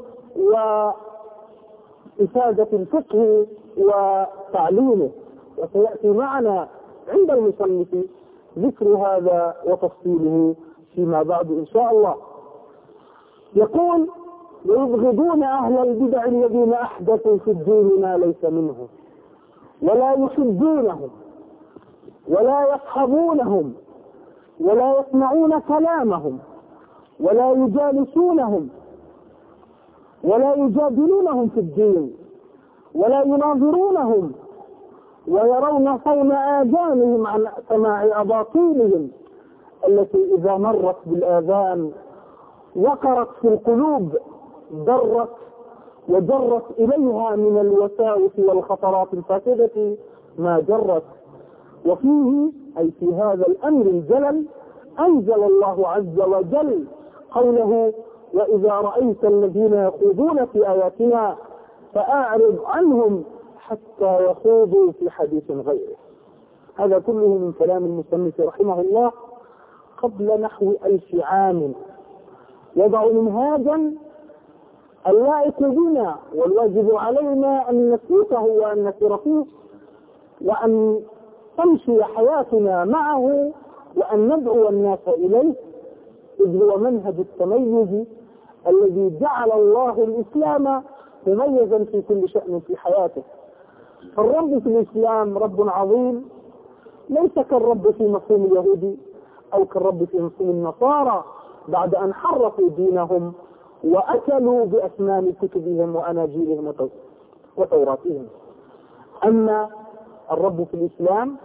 وإفادة الفقه وتعليمه. وسيأتي معنا عند المصنف ذكر هذا وتفصيله فيما بعد إن شاء الله. يقول: ويبغضون أهل البدع الذين أحدثوا في الدين ما ليس منه، ولا يحبونهم ولا يصحبونهم ولا يسمعون كلامهم ولا يجالسونهم ولا يجادلونهم في الدين ولا يناظرونهم، ويرون صون آذانهم عن سماع أباطيلهم التي إذا مرت بالآذان وقرت في القلوب ضرت وجرت إليها من الوساوس والخطرات الفاسدة ما جرت. وفيه أي في هذا الأمر الجلل أنزل الله عز وجل قوله: وإذا رأيت الذين يخوضون في آياتنا فأعرض عنهم حتى يخوضوا في حديث غيره. هذا كله من كلام المصنف رحمه الله قبل نحو ألف عام، يضع منهاجا اللائق بنا والواجب علينا أن نسلكه وأن نسير فيه وأن تمشي حياتنا معه وأن ندعو الناس إليه، إذ هو منهج التميز الذي جعل الله الإسلام مميزا في كل شأن في حياته. فالرب في الإسلام رب عظيم، ليس كالرب في مفهوم اليهود أو كالرب في مفهوم النصارى بعد أن حرفوا دينهم وأكلوا بأسنان كتبهم وأناجيلهم وتوراتهم. أما الرب في الإسلام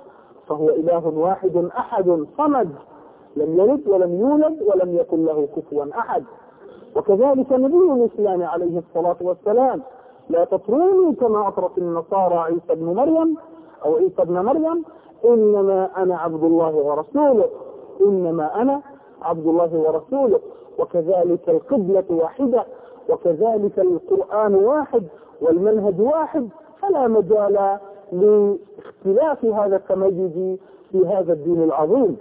فهو إله واحد أحد صمد، لم يلد ولم يولد ولم يكن له كفوا أحد. وكذلك نبي الإسلام عليه الصلاة والسلام: لا تطروني كما أطرت النصارى عيسى بن مريم أو عيسى بن مريم، إنما أنا عبد الله ورسوله، إنما أنا عبد الله ورسوله. وكذلك القبلة واحدة، وكذلك القرآن واحد، والمنهج واحد، فلا مجال لاختلاف هذا التميز في هذا الدين العظيم.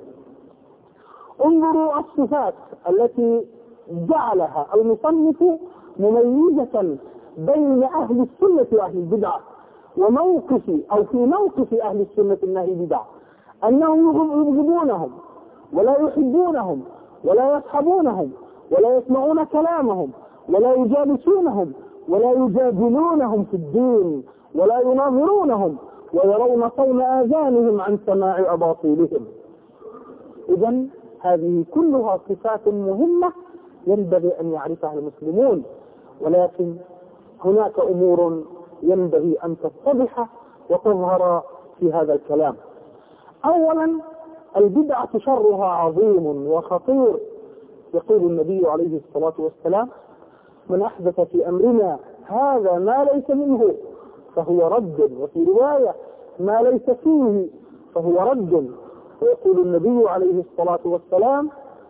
انظروا الصفات التي جعلها المصنف مميزة بين أهل السنة وأهل البدعة، وموقف أو في موقف أهل السنة من أهل البدعة أنهم يبغضونهم ولا يحبونهم ولا يصحبونهم ولا يسمعون كلامهم ولا يجالسونهم ولا يجادلونهم في الدين ولا يناظرونهم، ويرون صون آذانهم عن سماع أباطيلهم. إذن هذه كلها صفات مهمة ينبغي أن يعرفها المسلمون، ولكن هناك أمور ينبغي أن تتضح وتظهر في هذا الكلام. أولا، البدعة شرها عظيم وخطير. يقول النبي عليه الصلاة والسلام: من أحدث في أمرنا هذا ما ليس منه فهو رد، وفي رواية: ما ليس فيه فهو رد. ويقول النبي عليه الصلاة والسلام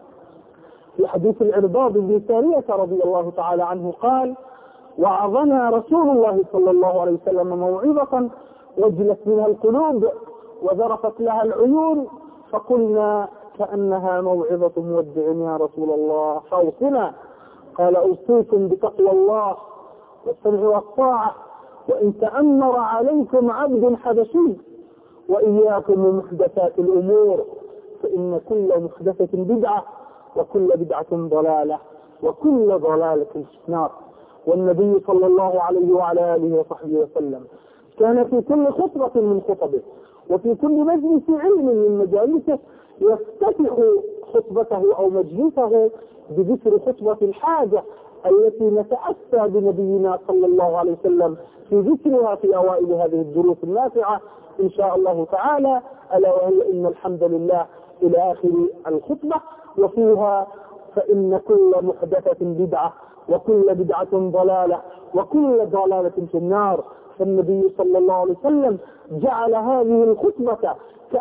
في حديث العرباض بن سارية رضي الله تعالى عنه قال: وعظنا رسول الله صلى الله عليه وسلم موعظة وجلت منها القلوب وذرفت لها العيون، فقلنا كأنها موعظة مودع يا رسول الله فأوصنا. قال: أوصيكم بتقوى الله والسمع والطاعة وإن تأمر عليكم عبد حبشي، وإياكم ومحدثات الأمور، فإن كل محدثة بدعة وكل بدعة ضلالة وكل ضلالة في النار. والنبي صلى الله عليه وعلى آله وصحبه وسلم كان في كل خطبة من خطبه وفي كل مجلس علم من مجالسه يفتتح خطبته أو مجلسه بذكر خطبة الحاجة التي نتأسى بنبينا صلى الله عليه وسلم في ذكرها في أوائل هذه الدروس النافعة إن شاء الله تعالى، ألا وهي إن الحمد لله إلى آخر الخطبة. وفيها: فإن كل محدثة بدعة وكل بدعة ضلالة وكل ضلالة في النار. فالنبي صلى الله عليه وسلم جعل هذه الخطبة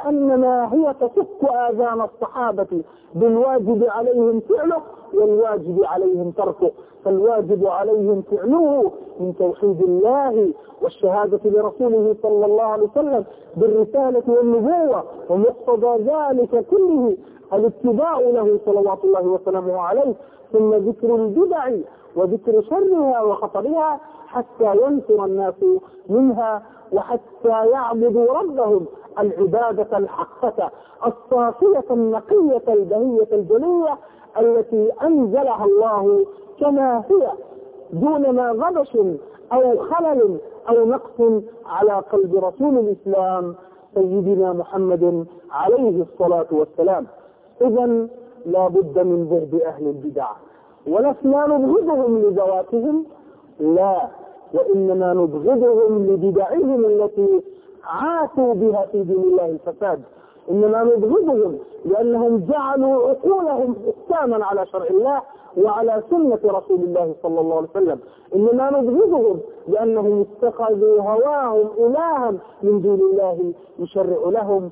كأنما هي تفك آذان الصحابة بالواجب عليهم فعله والواجب عليهم تركه. فالواجب عليهم فعله من توحيد الله والشهادة لرسوله صلى الله عليه وسلم بالرسالة والنبوة، ومقتضى ذلك كله الاتباع له صلوات الله وسلامه عليه، ثم ذكر البدع وذكر شرها وخطرها حتى ينفر الناس منها وحتى يعبدوا ربهم العبادة الحقة الصافية النقية البهية الجلية التي أنزلها الله كما هي دون ما غبش أو خلل أو نقص على قلب رسول الإسلام سيدنا محمد عليه الصلاة والسلام. إذن لا بد من بغض أهل البدع، ولسنا نبغضهم لذواتهم، لا، وإنما نبغضهم لبدعهم التي عاتوا بها في دين الله الفساد. إنما نبغضهم لأنهم جعلوا عقولهم حكاما على شرع الله وعلى سنة رسول الله صلى الله عليه وسلم. إنما نبغضهم لأنهم اتخذوا هواهم إلها من دون الله يشرع لهم،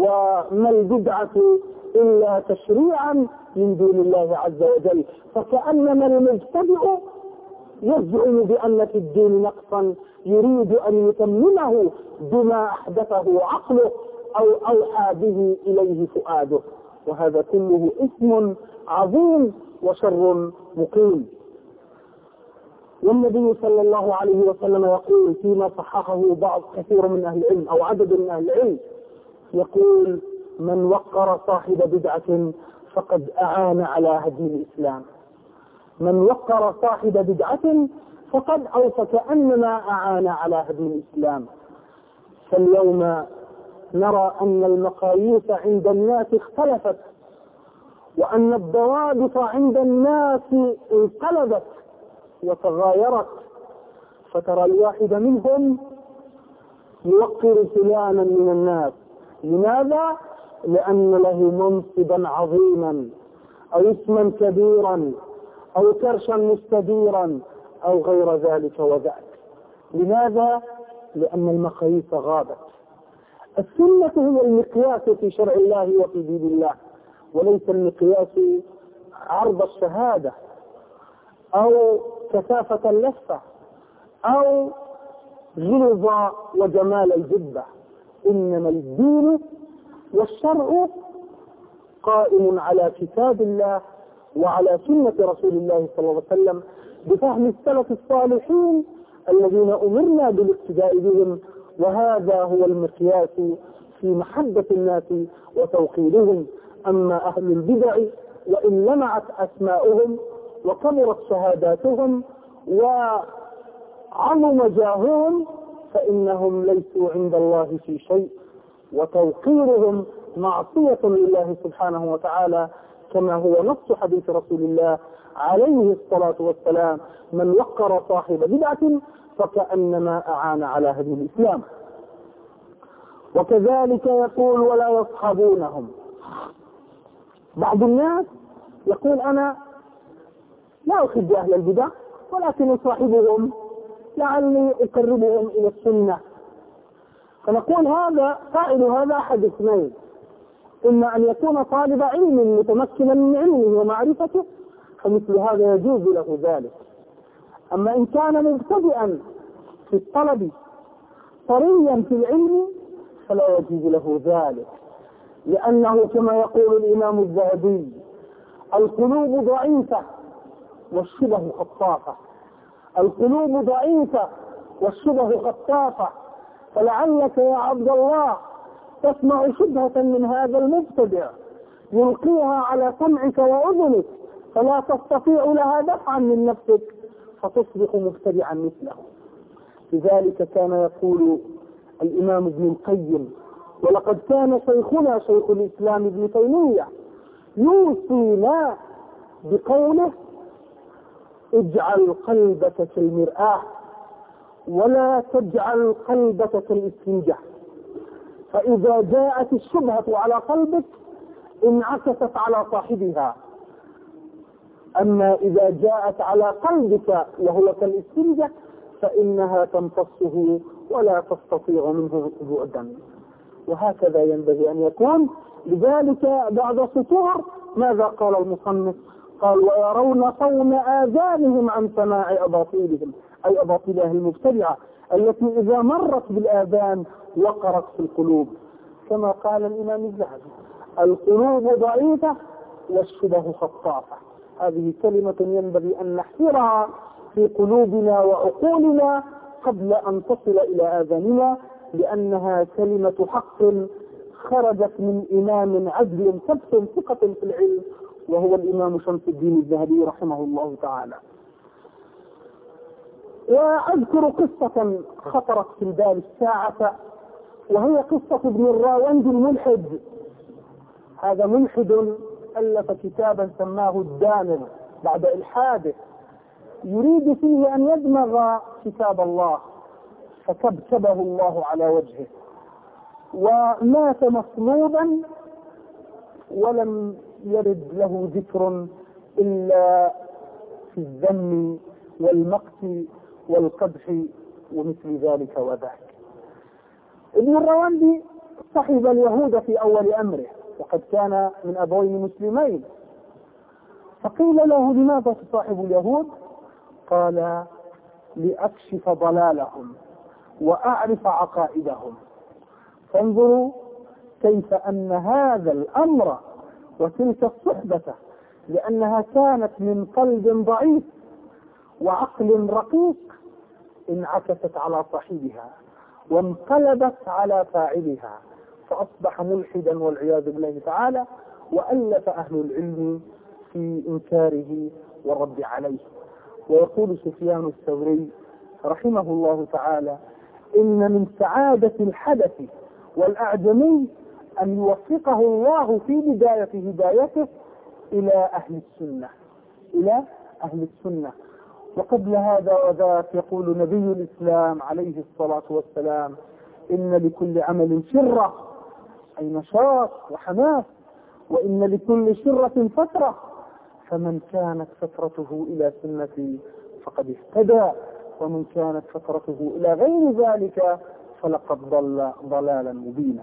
وما البدعة إلا تشريعا من دون الله عز وجل. فكأنما المبتدع يزعم بأن في الدين نقصا يريد أن يتممه بما أحدثه عقله أو أوحى به إليه فؤاده، وهذا كله اسم عظيم وشر مقيم. والنبي صلى الله عليه وسلم يقول فيما صححه بعض كثير من أهل العلم أو عدد من أهل العلم، يقول: من وقر صاحب بدعة فقد أعان على هدم الإسلام. من وقر صاحب بدعة فقد أو فكأنما أعان على هدم الإسلام. فاليوم نرى أن المقاييس عند الناس اختلفت، وأن الضوابط عند الناس انقلبت وتغايرت، فترى الواحد منهم يوقر فلانا من الناس لماذا؟ لأن له منصبا عظيما أو اسما كبيرا أو كرشا مستديرا أو غير ذلك وذاك. لماذا؟ لأن المقاييس غابت. السنة هي المقياس في شرع الله وفي دين الله، وليس المقياس عرض الشهادة أو كثافة اللفة أو غلظ وجمال الجبة. إنما الدين والشرع قائم على كتاب الله وعلى سنة رسول الله صلى الله عليه وسلم بفهم السلف الصالحين الذين أمرنا بالاقتداء بهم، وهذا هو المقياس في محبة الناس وتوقيرهم. أما أهل البدع وإن لمعت أسماؤهم وكبرت شهاداتهم وعظم جاههم فإنهم ليسوا عند الله في شيء، وتوقيرهم معصية لله سبحانه وتعالى، كما هو نص حديث رسول الله عليه الصلاة والسلام: من وقر صاحب بدعة فكأنما أعان على هدم الإسلام. وكذلك يقول: ولا يصحبونهم. بعض الناس يقول: أنا لا أحب أهل البدع ولكن أصاحبهم لعلي أقربهم إلى السنة. فنقول هذا قائل هذا أحد اثنين: إما أن يكون طالب علم متمكنا من علمه ومعرفته فمثل هذا يجوز له ذلك. أما إن كان مبتدئا في الطلب طريا في العلم فلا يجوز له ذلك، لأنه كما يقول الإمام الذهبي: القلوب ضعيفة والشبه خطافة. القلوب ضعيفة والشبه خطافة، فلعلك يا عبد الله تسمع شبهة من هذا المبتدع يلقيها على سمعك وأذنك فلا تستطيع لها دفعا من نفسك فتصبح مبتدعا مثله. لذلك كان يقول الإمام ابن القيم: ولقد كان شيخنا شيخ الإسلام ابن تيمية يوصينا بقوله: اجعل قلبك كالمرآة ولا تجعل قلبك كالإسفنجة، فإذا جاءت الشبهة على قلبك انعكست على صاحبها، أما إذا جاءت على قلبك وهو كالإسفنجة فإنها تمتصه ولا تستطيع منه بعدا. وهكذا ينبغي أن يكون. لذلك بعد سطور ماذا قال المصنف؟ قال: ويرون صون آذانهم عن سماع أباطيلهم، أي أباطيلها المبتدعة التي إذا مرت بالآذان وقرت في القلوب، كما قال الإمام الذهبي: القلوب ضعيفة والشبه خطافة. هذه كلمة ينبغي أن نحفرها في قلوبنا وعقولنا قبل أن تصل إلى آذاننا، لأنها كلمة حق خرجت من إمام عدل ثبت ثقة في العلم وهو الإمام شمس الدين الذهبي رحمه الله تعالى. وأذكر قصة خطرت في البال الساعة، وهي قصة ابن الراوند الملحد. هذا ملحد ألف كتابا سماه الدامر بعد إلحاده، يريد فيه أن يدمغ كتاب الله، فكبكبه الله على وجهه ومات مصلوبا، ولم يرد له ذكر إلا في الذم والمقت والقدح ومثل ذلك وذاك. ابن الراوندي صحب اليهود في أول أمره، وقد كان من أبوين مسلمين، فقيل له: لماذا تصاحب اليهود؟ قال: لأكشف ضلالهم وأعرف عقائدهم. فانظروا كيف أن هذا الأمر وتلك الصحبة لأنها كانت من قلب ضعيف وعقل رقيق انعكست على صاحبها وانقلبت على فاعلها، فأصبح ملحدا والعياذ بالله تعالى، وألف أهل العلم في إنكاره والرد عليه. ويقول سفيان الثوري رحمه الله تعالى: إن من سعادة الحدث والأعجمي أن يوفقه الله في بداية هدايته إلى أهل السنة، إلى أهل السنة. وقبل هذا وذاك يقول نبي الإسلام عليه الصلاة والسلام: إن لكل عمل شرة، أي نشاط وحماس، وإن لكل شرة فترة، فمن كانت فترته إلى سنتي فقد اهتدى، ومن كانت فترته إلى غير ذلك فلقد ضل ضلالا مبينا.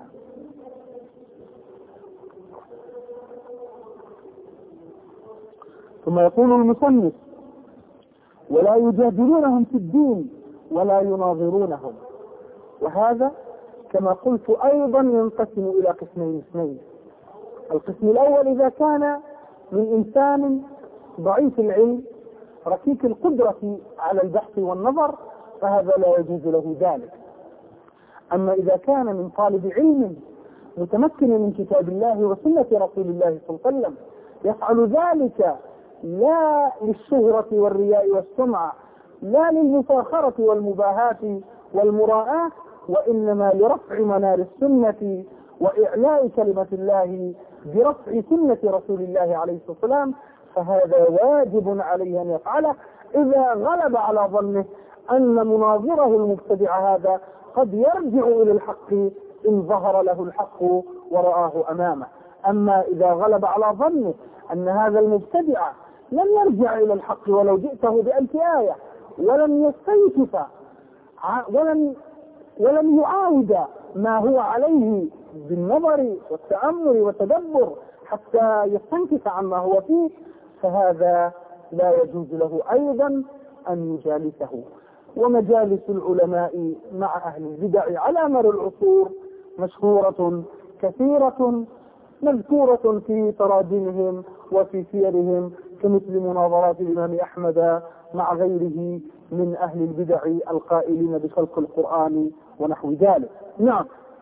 ثم يقول المصنف: ولا يجادلونهم في الدين ولا يناظرونهم. وهذا كما قلت أيضا ينقسم إلى قسمين اثنين. القسم الأول إذا كان من إنسان ضعيف العلم ركيك القدرة على البحث والنظر، فهذا لا يجوز له ذلك. أما إذا كان من طالب علم متمكن من كتاب الله وسنة رسول الله صلى الله عليه وسلم يفعل ذلك لا للشهرة والرياء والسمعة، لا للمفاخرة والمباهاة والمراءة، وإنما لرفع منار السنة وإعلاء كلمة الله برفع سنة رسول الله عليه الصلاة والسلام، فهذا واجب عليه أن يفعله إذا غلب على ظنه أن مناظره المبتدع هذا قد يرجع إلى الحق إن ظهر له الحق ورآه أمامه. أما إذا غلب على ظنه أن هذا المبتدع لن يرجع إلى الحق ولو جئته بألف آية، ولن يستيقظ ولن ولن يعاود ما هو عليه بالنظر والتأمل والتدبر حتى يستنكف عما هو فيه، فهذا لا يجوز له أيضا أن يجالسه. ومجالس العلماء مع أهل البدع على مر العصور مشهورة كثيرة مذكورة في تراجمهم وفي سيرهم، كمثل مناظرات الإمام أحمد مع غيره من أهل البدع القائلين بخلق القرآن ونحو ذلك. نعم.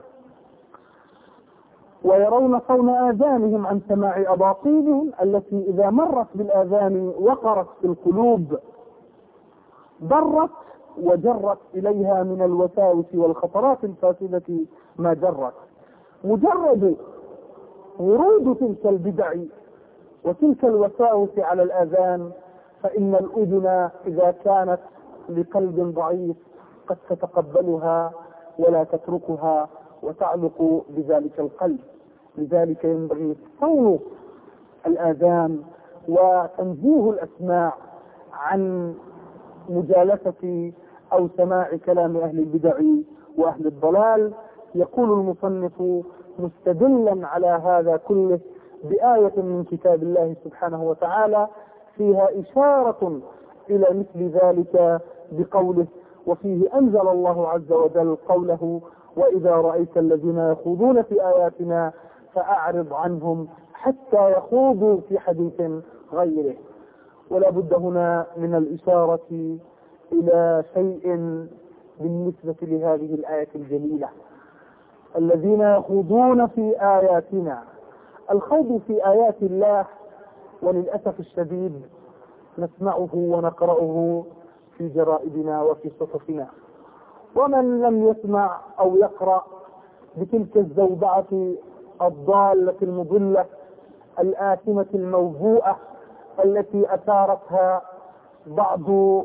ويرون صون آذانهم عن سماع أباطيلهم التي إذا مرت بالآذان وقرت في القلوب ضرت وجرت إليها من الوساوس والخطرات الفاسدة ما جرت. مجرد ورود تلك البدع وتلك الوساوس على الآذان، فإن الأذن إذا كانت لقلب ضعيف قد تتقبلها ولا تتركها وتعلق بذلك القلب. لذلك ينبغي صون الآذان وتنزيه الأسماع عن مجالسة أو سماع كلام أهل البدع وأهل الضلال. يقول المصنف مستدلا على هذا كله بآية من كتاب الله سبحانه وتعالى فيها إشارة إلى مثل ذلك بقوله: وفيه أنزل الله عز وجل قوله: وإذا رأيت الذين يخوضون في آياتنا فأعرض عنهم حتى يخوضوا في حديث غيره. ولا بد هنا من الإشارة إلى شيء بالنسبة لهذه الآية الجليلة: الذين يخوضون في آياتنا. الخوض في آيات الله وللأسف الشديد نسمعه ونقرأه في جرائدنا وفي صحفنا، ومن لم يسمع أو يقرأ بتلك الزوبعة الضالة المضلة الآثمة الموبوءة التي أثارتها بعض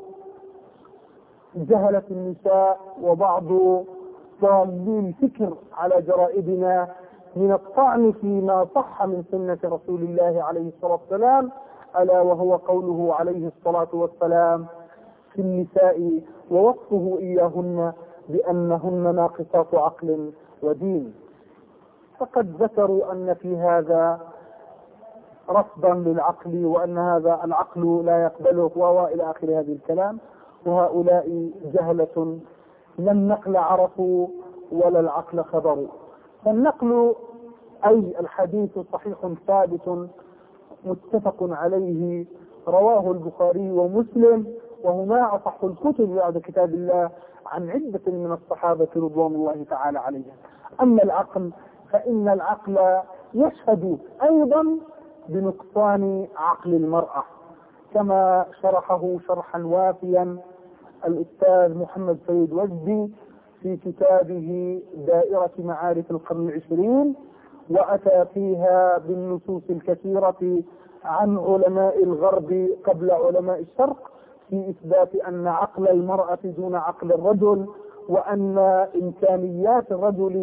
جهلة النساء وبعض ضالي الفكر على جرائدنا من الطعن فيما صح من سنة رسول الله عليه الصلاة والسلام، ألا وهو قوله عليه الصلاة والسلام في النساء ووصفه إياهن بأنهن ناقصات عقل ودين. فقد ذكروا أن في هذا رفضا للعقل وأن هذا العقل لا يقبله وإلى آخر هذه الكلام. وهؤلاء جهلة لا النقل عرفوا ولا العقل خبروا. فالنقل أي الحديث صحيح ثابت متفق عليه رواه البخاري ومسلم، وهما أصح الكتب بعد كتاب الله عن عدة من الصحابة رضوان الله تعالى عليهم. أما العقل فإن العقل يشهد أيضا بنقصان عقل المرأة، كما شرحه شرحا وافيا الأستاذ محمد سيد وجدي في كتابه دائرة معارف القرن العشرين، وأتى فيها بالنصوص الكثيرة عن علماء الغرب قبل علماء الشرق في إثبات أن عقل المرأة دون عقل الرجل، وأن إمكانيات الرجل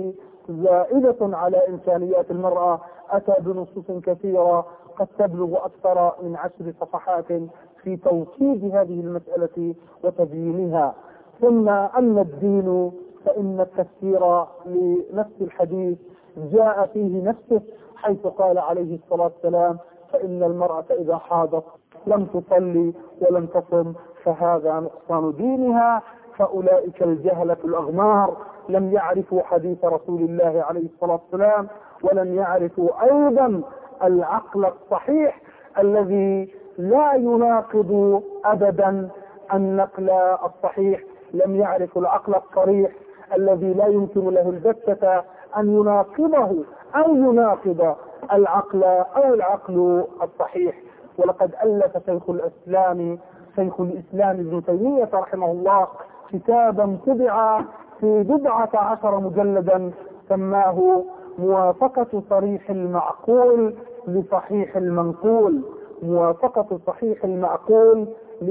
زائدة على إمكانيات المرأة، أتى بنصوص كثيرة قد تبلغ أكثر من عشر صفحات في توكيد هذه المسألة وتبيينها. ثم أما الدين فإن التفسير لنفس الحديث جاء فيه نفسه، حيث قال عليه الصلاة والسلام: فإن المرأة إذا حاضت لم تصلي ولم تصم فهذا نقصان دينها. فأولئك الجهلة الأغمار لم يعرفوا حديث رسول الله عليه الصلاة والسلام، ولم يعرفوا أيضا العقل الصحيح الذي لا يناقض أبدا النقل الصحيح، لم يعرفوا العقل الصريح الذي لا يمكن له البتة أن يناقضه أو يناقض العقل أو العقل الصحيح. ولقد ألف شيخ الإسلام شيخ الإسلام ابن تيمية رحمه الله كتابا طبع في بضعة عشر مجلدا سماه موافقة صريح المعقول لصحيح المنقول، موافقة صحيح المعقول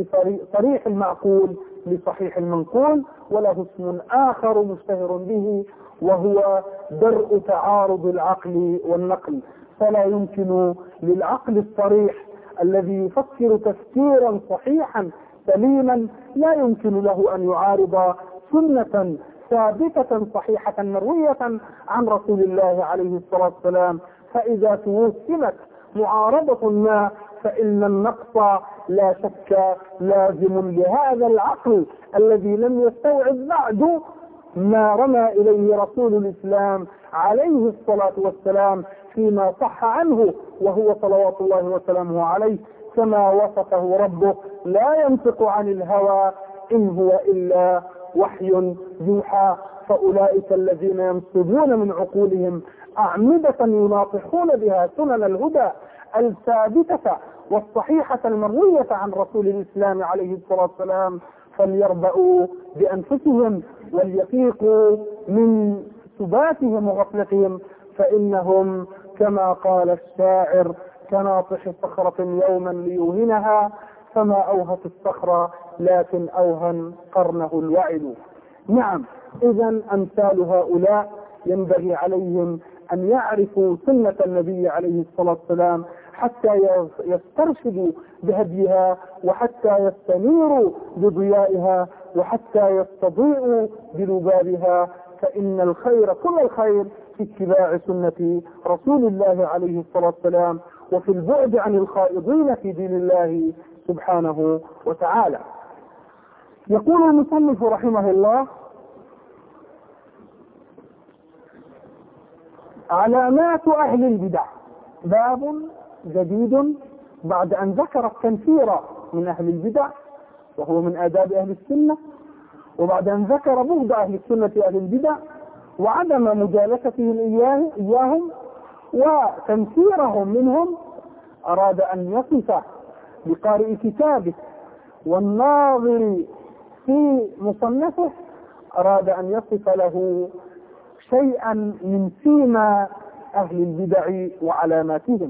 لصريح المعقول لصحيح المنقول، وله اسم آخر مشتهر به وهو درء تعارض العقل والنقل. فلا يمكن للعقل الصريح الذي يفكر تفكيرا صحيحا سليما لا يمكن له أن يعارض سنة ثابتة صحيحة مروية عن رسول الله عليه الصلاة والسلام. فإذا توسمت معارضة ما فإن النقص لا شك لازم لهذا العقل الذي لم يستوعب بعد ما رمى إليه رسول الإسلام عليه الصلاة والسلام فيما صح عنه، وهو صلوات الله وسلامه عليه كما وصفه ربه: لا ينطق عن الهوى إن هو إلا وحي يوحى. فأولئك الذين ينصبون من عقولهم أعمدة يناطحون بها سنن الهدى الثابتة والصحيحة المروية عن رسول الإسلام عليه الصلاة والسلام فليربؤوا بأنفسهم وليفيقوا من سباتهم وغفلتهم، فإنهم كما قال الشاعر: كناطح صخرة يوما ليوهنها فما أوهت الصخرة لكن أوهن قرنه الوعد. نعم، إذا أمثال هؤلاء ينبغي عليهم أن يعرفوا سنة النبي عليه الصلاة والسلام حتى يسترشدوا بهديها، وحتى يستنيروا بضيائها، وحتى يستضيئوا بلبابها. فإن الخير كل الخير في اتباع سنة رسول الله عليه الصلاة والسلام، وفي البعد عن الخائضين في دين الله سبحانه وتعالى. يقول المصنف رحمه الله: علامات أهل البدع. باب جديد بعد أن ذكر التنفير من أهل البدع وهو من آداب أهل السنة، وبعد أن ذكر بغض أهل السنة أهل البدع وعدم مجالستهم إياه إياهم وتنفيرهم منهم، أراد أن يصف بقارئ كتابه والناظر في مصنفه، أراد أن يصف له شيئا من سيما أهل البدع وعلاماتهم.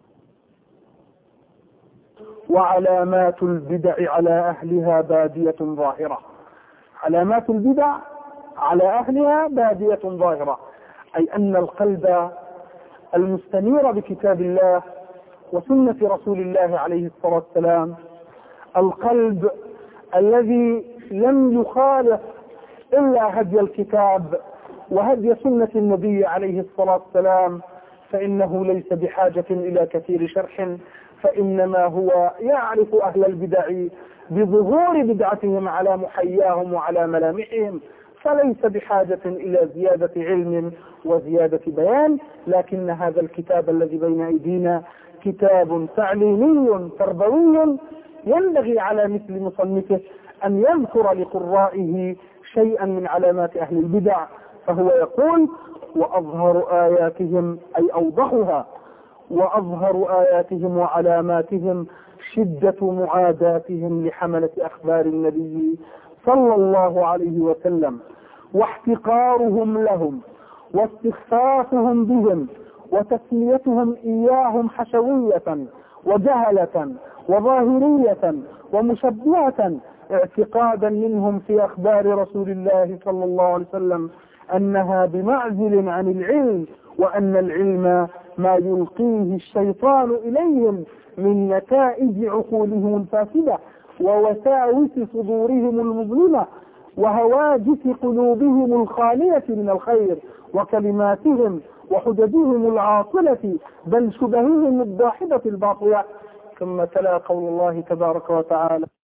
وعلامات البدع على أهلها بادية ظاهرة. علامات البدع على أهلها بادية ظاهرة، أي أن القلب المستنير بكتاب الله وسنة رسول الله عليه الصلاة والسلام، القلب الذي لم يخالف إلا هدي الكتاب وهدي سنة النبي عليه الصلاة والسلام، فإنه ليس بحاجة إلى كثير شرح، فإنما هو يعرف أهل البدع بظهور بدعتهم على محياهم وعلى ملامحهم، فليس بحاجة إلى زيادة علم وزيادة بيان. لكن هذا الكتاب الذي بين أيدينا كتاب تعليمي تربوي، ينبغي على مثل مصنفه أن يذكر لقرائه شيئا من علامات أهل البدع. فهو يقول: وأظهر آياتهم، أي أوضحها، وأظهر آياتهم وعلاماتهم شدة معاداتهم لحملة أخبار النبي صلى الله عليه وسلم، واحتقارهم لهم، واستخفافهم بهم، وتسميتهم إياهم حشوية وجهلة وظاهرية ومشبهة، اعتقادا منهم في أخبار رسول الله صلى الله عليه وسلم أنها بمعزل عن العلم، وأن العلم ما يلقيه الشيطان إليهم من نتائج عقولهم الفاسدة ووساوس صدورهم المظلمة وهواجس قلوبهم الخالية من الخير وكلماتهم وحججهم العاطلة بل شبههم الضاحدة الباطلة. ثم تلا قول الله تبارك وتعالى: